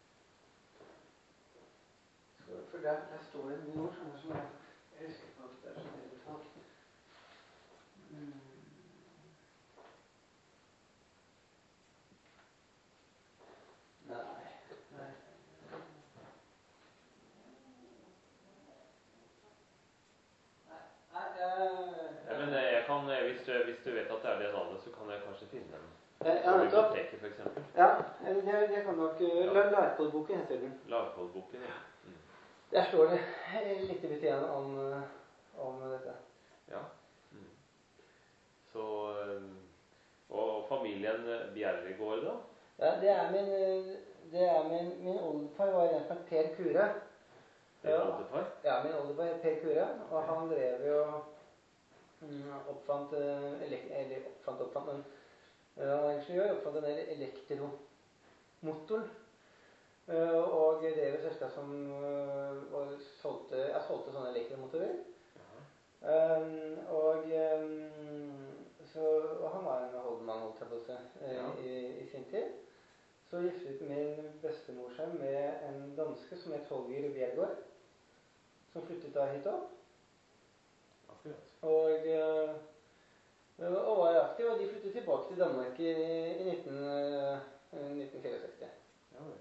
For der, der står det en ord som jeg husker på at det jeg, hvis, du, hvis du vet at det er det navnet, så kan jeg kanskje finne dem. Ja, På nettopp. biblioteket, for eksempel. Ja, det, det kan nok uh, Ja. Larkollboken heter den. Larkollboken, ja. Mm. Der står det litt i betjen om, uh, om dette. Ja. Mm. Så, um, og familien Bjerregård da? Ja, det er min, det er min, min oldefar var en som het Per Kure. Din oldefar? Ja, min oldefar het Per Kure, og han drev jo mm, oppfant, uh, elek, eller oppfant, oppfant, men uh, han var ingeniør, oppfant den der elektromotoren. Uh, og drev jo selskap som uh, og solgte, jeg solgte sånne elektromotorer. Um, og, um, så, og han var en holdemann, holdt jeg på å si, uh, Ja. i, i sin tid. Så giftet min bestemor seg med en danske som het Holger Bjergård, som flyttet da hit opp. Akkurat. Og, uh, og var aktiv, og de flyttet tilbake til Danmark i, i nitten, uh, nitten sekstifire. Ja, vel.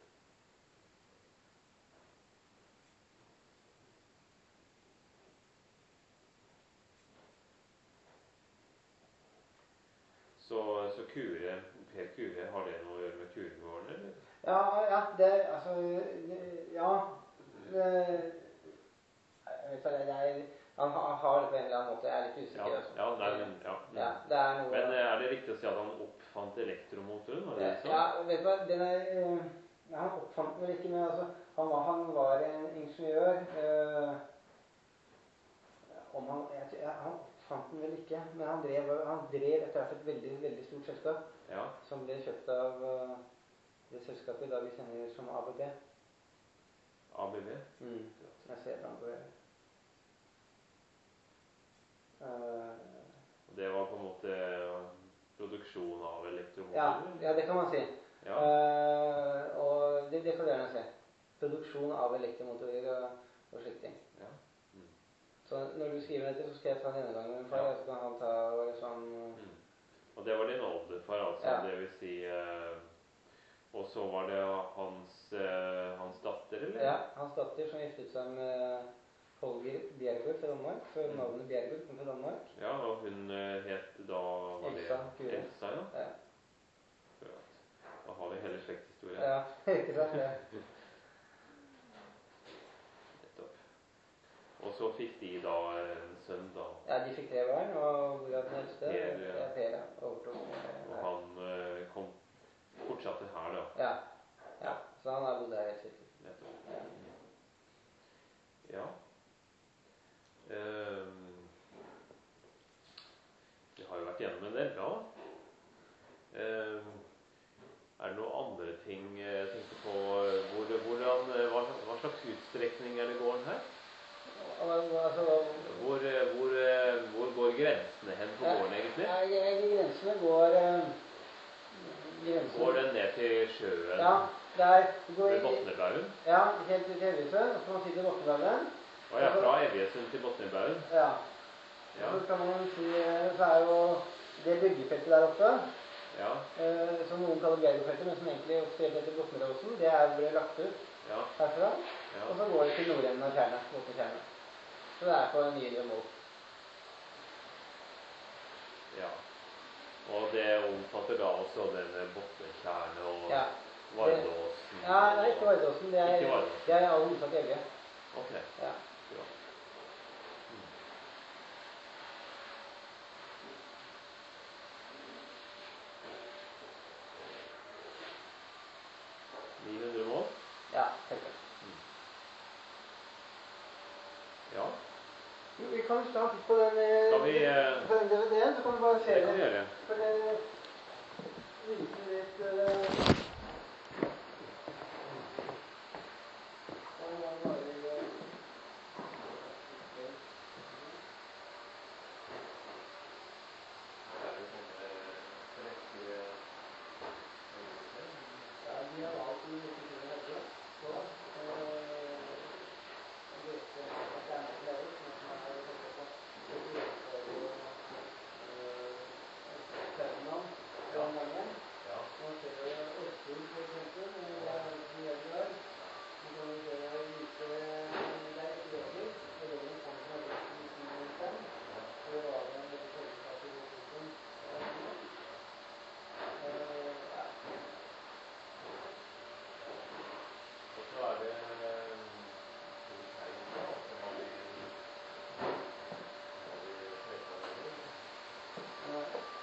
Så, så Kure, Per Kure, har det noe å gjøre med Kuregården, eller? Ja, ja, det, altså, det, ja, det, jeg vet hva det er, han har, har det på en eller annen måte, jeg er litt usikker. Ja, Altså. ja, nei, men, ja. Ja, det er noe... Men er det riktig å si at han oppfant elektromotoren, var det det du sa? Ja, vet du hva, den er, uh, ja, han oppfant den vel ikke, men altså, han var, han var en ingeniør, uh, om han, jeg, jeg, han oppfant den vel ikke, men han drev, han drev etter hvert et veldig, veldig stort selskap, Ja. som ble kjøpt av uh, det selskapet i dag vi kjenner som A B B. A B B? Mm. Jeg ser den på det. Uh, Det var på en måte produksjon av ja, elektromotorer? ja, det kan man si. Ja. Uh, og det, det får du gjerne se. Produksjon av elektromotorer og, og slikt ting. Ja. Mm. Så når du skriver dette, så skal jeg ta en gjennomgang med min far, Ja. og så kan han ta og liksom... Mm. Og det var din oldefar, altså, Ja. det vil si... Eh, og så var det hans, eh, hans datter, eller? Ja, hans datter som giftet seg med Holger Bjergård fra Danmark, for Mm. navnet Bjergård kom fra Danmark. Ja, og hun eh, het da... Var det Elsa Kure. Elsa, ja. Ja, Akkurat. Da har vi hele slektshistorien. ja, ikke sant det. Nettopp. Og så fikk de da en sønn da, Ja, de fikk tre barn, og hvorav den eldste, Per, ja. ja, Per, ja, overtok. og eh, han eh, kom fortsatte her da. Ja, ja, så han har bodd her helt sikkert. Nettopp. Ja. Ja. Ehm, vi har jo vært gjennom en del, bra. Ehm, er det noen andre ting jeg tenker på? Hvor, hvordan, hva, hva slags utstrekning er det gården her? Og, altså, Hvor, hvor, hvor går grensene hen på gården egentlig? Ja, jeg- grensene går... eh, grensene, Går den ned til sjøen Ja, der går ved Botnebaugen? Ja, helt til Evjesund, og så kan man si til Botnebaugen. Og ja, fra Evjesund til Botnebaugen? Ja. Ja. Så kan man si, så er jo det byggefeltet der oppe, Ja. eh, som noen kaller Bjergårdfeltet, men som egentlig offisielt heter Botneråsen, det er ble lagt ut Ja. herfra. Ja. Og så går det til nordenden av tjernet, Botnetjernet. Så det er på en mil og mål. Ja. Og det omfatter da også denne Botnetjernet og Ja. Vardåsen? Ja, nei, ikke Vardåsen, det er, Ikke Vardåsen. det er i all hovedsak Evje. Ok. Ja. Bra. Mm. ni hundre mål? Ja, helt klart. Ja, Jo, vi kan ta en titt på den, eh, Skal vi, eh, på den D V D-en, så kan du bare se det kan vi gjøre. For det viser litt... eh, ja, bare, eh, ja, de har valgt en liten ting å høre. Så, eh, det er ikke- det er ikke laget, men som er-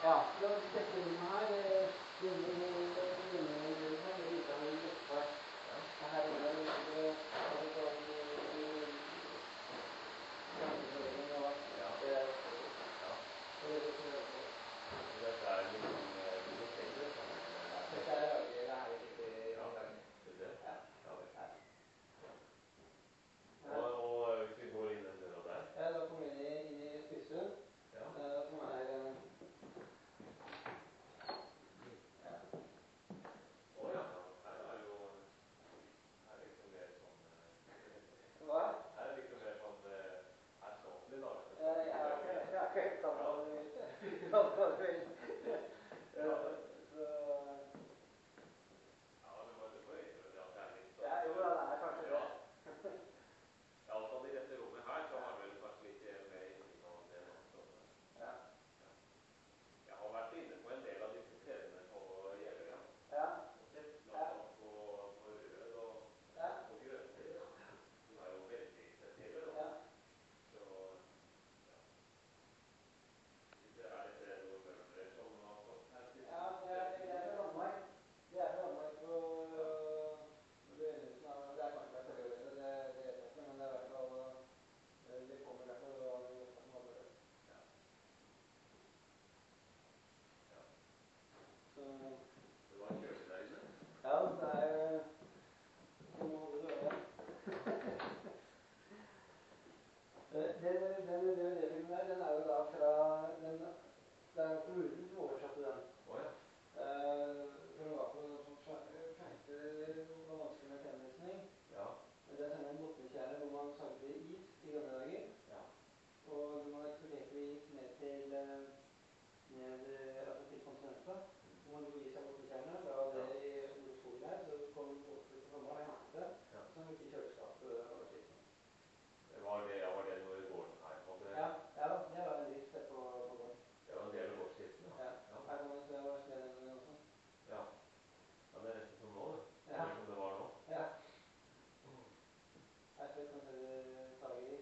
Ja, da, dette rommet her, eh, denne denne denne her, det liker han godt for. Ja. Det her inne ligger det altså sånn eh, granskering og Ja. det er Ja. og det er litt rart. Så dette er liksom eh, biblioteket, dette her, som er- Dette er laget, det her er ikke Ja. laget. Det er det? Ja. Ja, vel. Her. Og, og hvis vi går inn den døra der, Ja, da kommer vi inn i, inn i spisestuen, ja. eh, som er eh, ja. Å ja, ja, her er jo her er liksom mer sånn eh, Hva? her er liksom mer sånn eh, herskapelig, da. Ja, ja, ok. Ja, ok. Kall det hva du vil. Kall det hva du vil. Ja. Så, Ja, det må det får innrømme at det er litt sånn. ja, jo, ja, det er kanskje Ja. det. I alle fall i dette rommet her, så har vi vel kanskje litt mer innsyn på det nå. Så, Ja. ja. Jeg har vært inne på en del av disse stedene på Jeløya. Ja. Og sett blant annet på, på Rød og Ja. på Grønli. Som er jo veldig spesielle, da. Ja. Så, ja. Dette, er dette noen møbler som har stått her siden? Ja, det er, det er fra Danmark. Det er fra Danmark på øh, begynnelsen av, det er kanskje fra forrige året, det, det vet jeg ikke, men det er i hvert fall, øh, det kommer i hvert fall fra fra Norge. Ja. Ja. Så, Det var kjølig der inne. ja, det er, det må holde døren. Den, den, den D V D-filmen der, den er jo da fra, den, det er jo kommunen som oversatte den. Å ja. Eh, for det var på noen som skjønte det var vanskelig med fremvisning. Ja. Men det er sånn en bottekjerne hvor man sagde is i gamle dager. Ja. Og man eksporterte is ned til, eh, ned, eh, altså til kontinentet. Hvor man dro is av bottekjerne, la det i ordskog der, så kom båtfly på sommer og hentet det. Ja. Så gikk i kjøleskapet og skitten. Det var det, ja, var det når gården her hadde... Ja, ja, det var en drift der på, på gården. Det var en del av gårdsdriften, ja. Ja. Ja. Her kan man se hva smeden min også. Ja. Ja, det er nesten som nå, det. Ja. Eller som det var nå. Ja. Her skal vi kan se det sager i.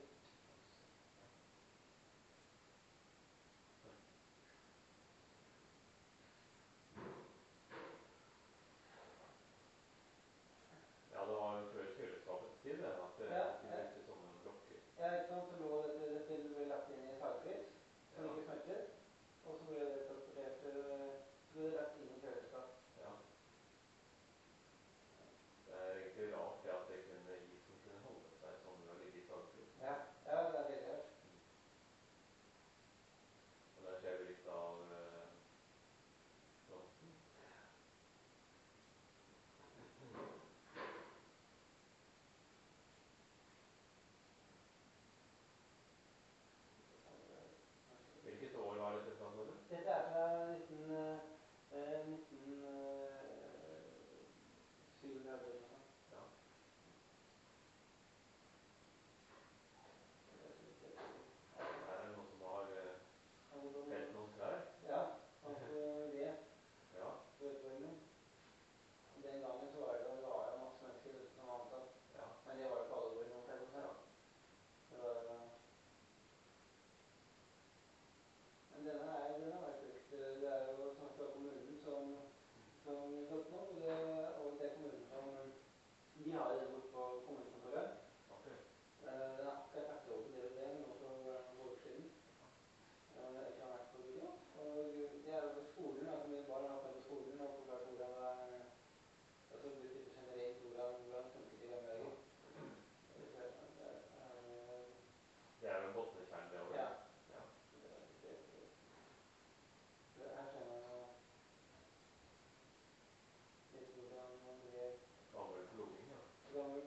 Ja, det var jo før kjøleskapets tid, det, at det Ja, de ja. brukte sånne blokker. Ja, ikke sant, så lå dette, dette ble lagt inn i sagflis, som Ja. ikke smeltet, og så ble det transportert, øh, så ble det lagt inn i kjøleskap. Ja. Det er egentlig rart det at det kunne is som kunne holde seg sånn ved å ligge i sagflis. Ja, ja, det er veldig rart. Og der ser vi litt av eh, fronten. Hvilket år var dette fra, Tore? Dette er fra nitten, øh, nitten syvogtredve eller noe sånt. Ja. Her er det noen som har eh, felt noen trær. Ja, altså det, Ja. rødformen. Den gangen så var det, det var jo masse mennesker ute som var ansatt, Ja. men det var jo på alle hvor noen kan Ja. Det var, øh, men denne er, den har vært brukt, det er jo sånn fra kommunen som, som godt nå, og det, og det er kommunen som, de har jo det bort på kommunekontoret. Ok. Eh, Den er akkurat vært over D V D nå for noen år siden. Eh, Ikke har vært på video. Og det er jo på skolen, altså mine barn har vært på skolen og forklart hvordan det er, altså litt generelt hvordan, hvordan funker det i gamle dager. Det er, det er, Det er jo en botnekjern det også. ja. Ja. Det er ikke, det her ser man jo litt hvordan man drev Gammel plogging, ja. gammel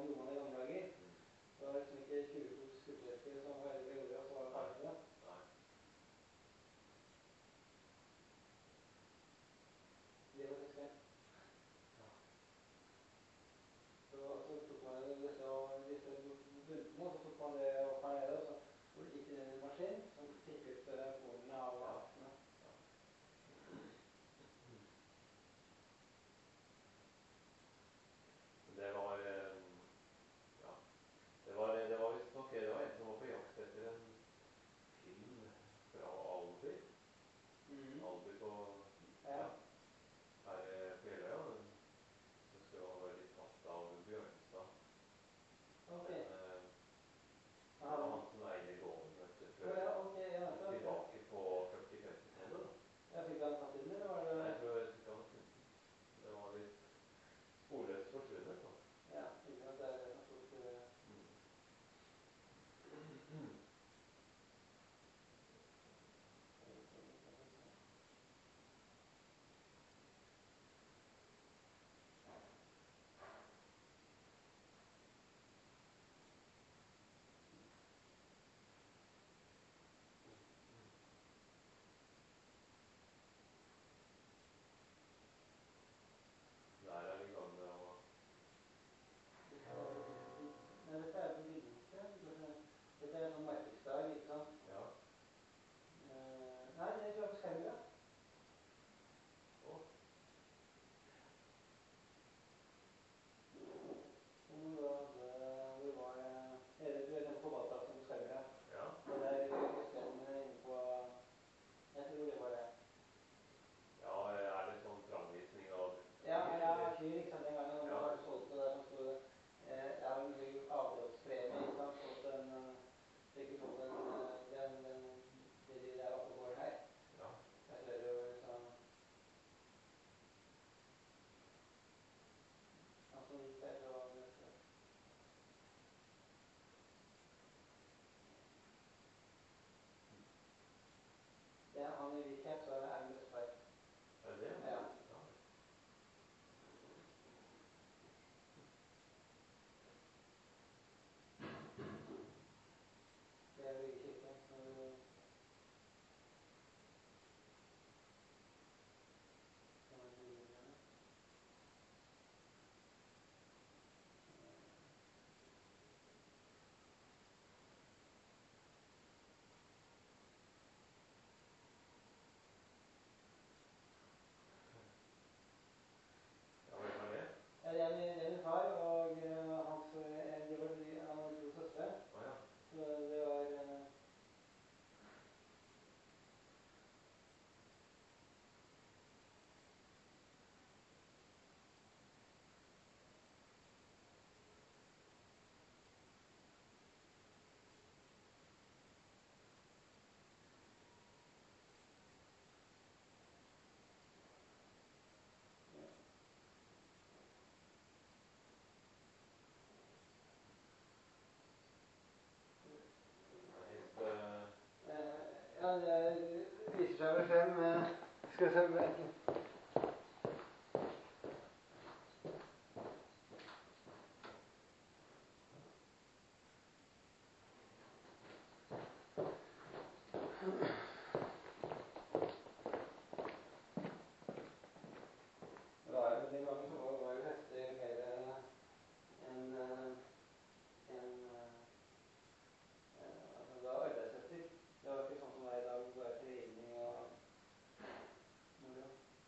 gjorde man i gamle dager. Mm. Det var liksom ikke tjue fots skuddrekker som foreldre gjorde, og så var det Nei. ferdig. Nei. Det var seksuelt. Ja. Så, så tok man jo disse, disse buntene, og så tok man det opp her nede, og så gikk det inn i en maskin som fikk ut uh, kornene av Ja. aksene. Ja. Det var eh, ja. Det var, det var visst nok det var en som var på jakt etter en film fra Alby. Mm. Alby på Ja. ja, her eh, på Jeløya. Det skulle ha vært litt tatt av Bjørnstad. Ok. Men eh, det Aha. var han som eide gården, vet du, Å før ja, ok, ja, så, tilbake på førti-femti-tallet. ja, fikk han tatt inn, eller var det? Jeg tror jeg ikke han funnet den. Det var litt sporløst forsvunnet. Da. Ja, ikke sant, det er det som tok... Uh... Mm. Der er vi i gang med å Nei, dette er på begynnelse. Dette er en sånn markedsdag, ikke sant? ja. Uh, nei, det tror jeg på Skaura. Å. Som da hadde, hvor var det, hele, du vet den fotballplassen på Skaura. Ja. Og der utstedene inne på, jeg tror det var det. Ja, er det sånn framvisning av Ja, ja, kyr, ikke sant, den gangen han ja. var solgt, og der som stod det, eh, jeg har en høy avrådspremie, ikke sant, og den, fikk jo den, den, den, det dyret er oppe på gården her. Ja. Jeg ser jo liksom, han som gikk der, så var det neste. Det er han i hvit caps, så er det Erlend Østberg. Er det det? Ja. Ja. Det er Brygge kirke, så det er Brygge-kirke. Ja, hvem er det? Ja, det er min, det er min far, og uh, hans, uh, de var, han var to søstre. Å ja. Så det var... Uh, Hest, eh, ja, det viser seg vel frem. Uh, skal vi se om jeg... Det var jo den gangen så var, var jo hester mer enn en, en, altså det var arbeidshester. Det var ikke sånn som det er i dag, bare til ridning og moro.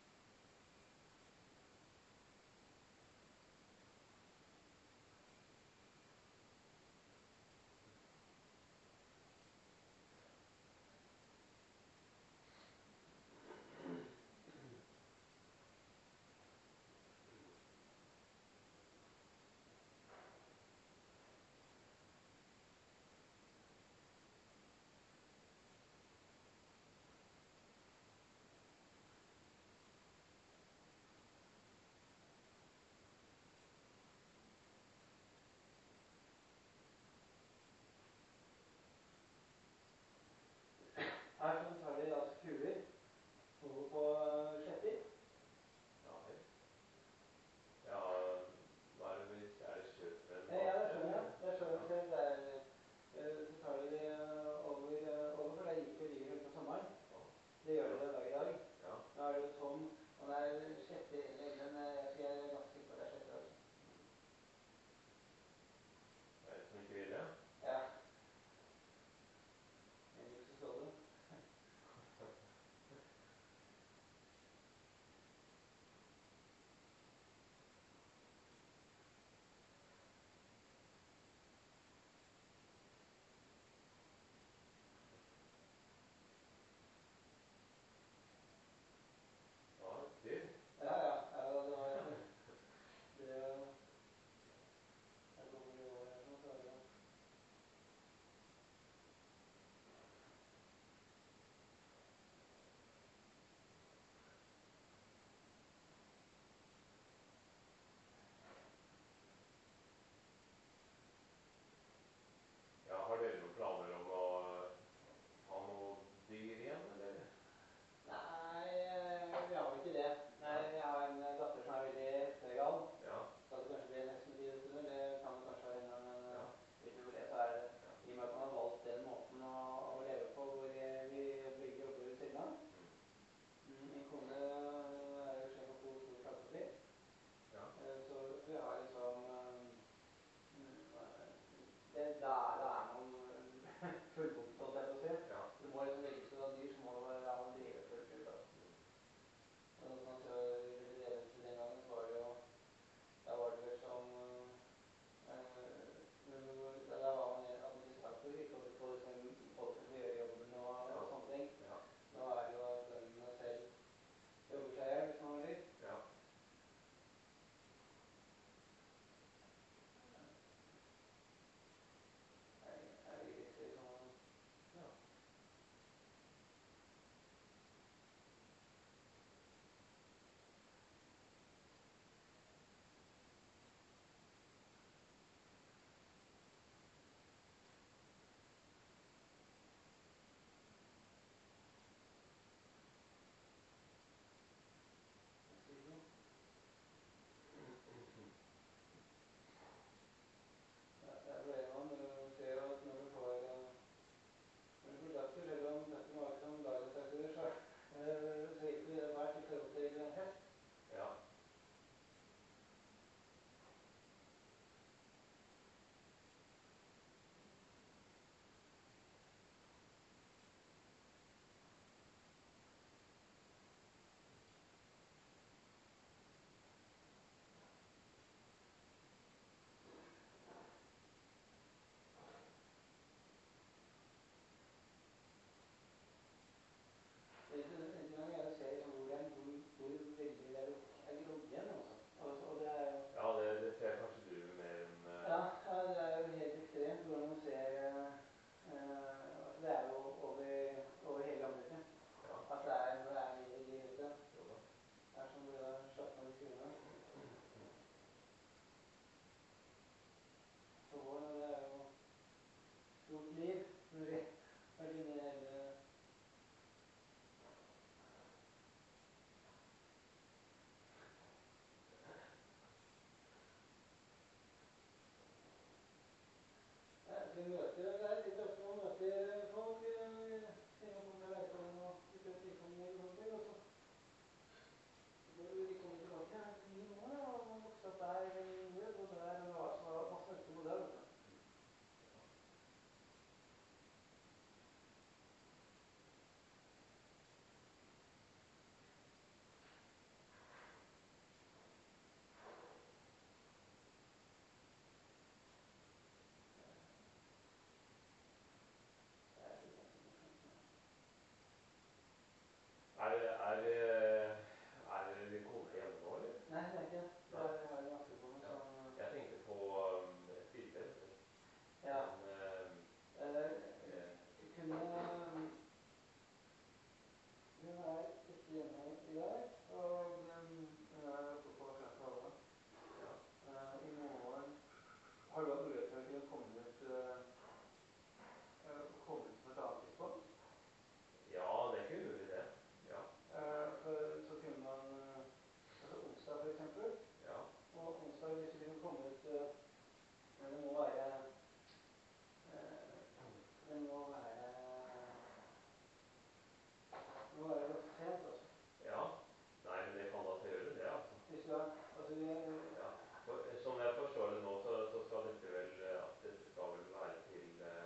Ja, for, som jeg forstår det nå, så, så skal dette vel at dette skal vel være til eh,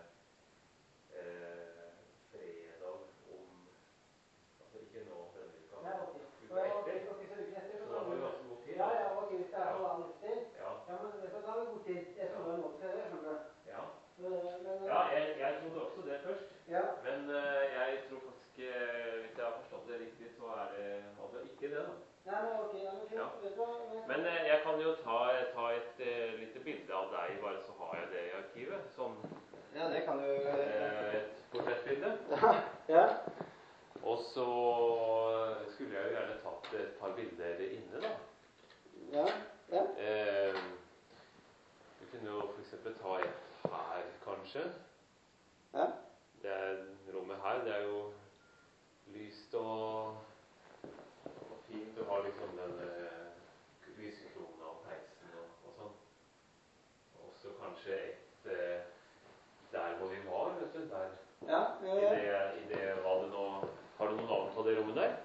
fredag om altså ikke nå denne uka, Ja, ok. uka Og, etter. ok, ok, så uken etter, Så så da har kan vi du... ganske god tid. Ja, ja, ok, hvis det er halvannen uke til. Ja. Ja, men det da er det god tid. Jeg tror det er nok til det, skjønner du. Ja, Men, men, ja jeg, jeg trodde også det først. ja. Men eh, jeg tror faktisk, eh, hvis jeg har forstått det riktig, så er det altså ikke det da. Nei, men ok, ja, men fint, Ja. vet du hva? Men, Men eh, jeg kan jo ta, ta et eh, lite bilde av deg, bare så har jeg det i arkivet. Sånn ja, det kan du... eh, et portrettbilde. Ja. Og så skulle jeg jo gjerne tatt et par bilder inne da. Ja, ja. Eh, vi kunne jo for eksempel ta et her, kanskje. Ja. Det er rommet her, det er jo lyst og, og fint. Du har liksom den eh, lysekrona og peisen og, og sånn. Og så kanskje et eh, der hvor vi var, vet du, der. Ja, I det, i det, hva det nå, har du noen navn på det rommet der?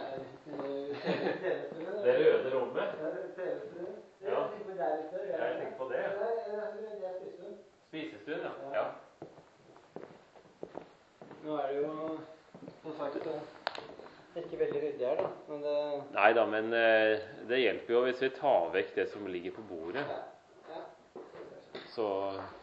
Det røde rommet? Ja. Jeg tenker der ute. Jeg tenker på det. Det er spisestuen. Spisestuen, ja. Ja. Nå er det jo, som sagt, ikke veldig ryddig her da, men det... Nei da, men eh, det hjelper jo hvis vi tar vekk det som ligger på bordet. Ja. Ja. Så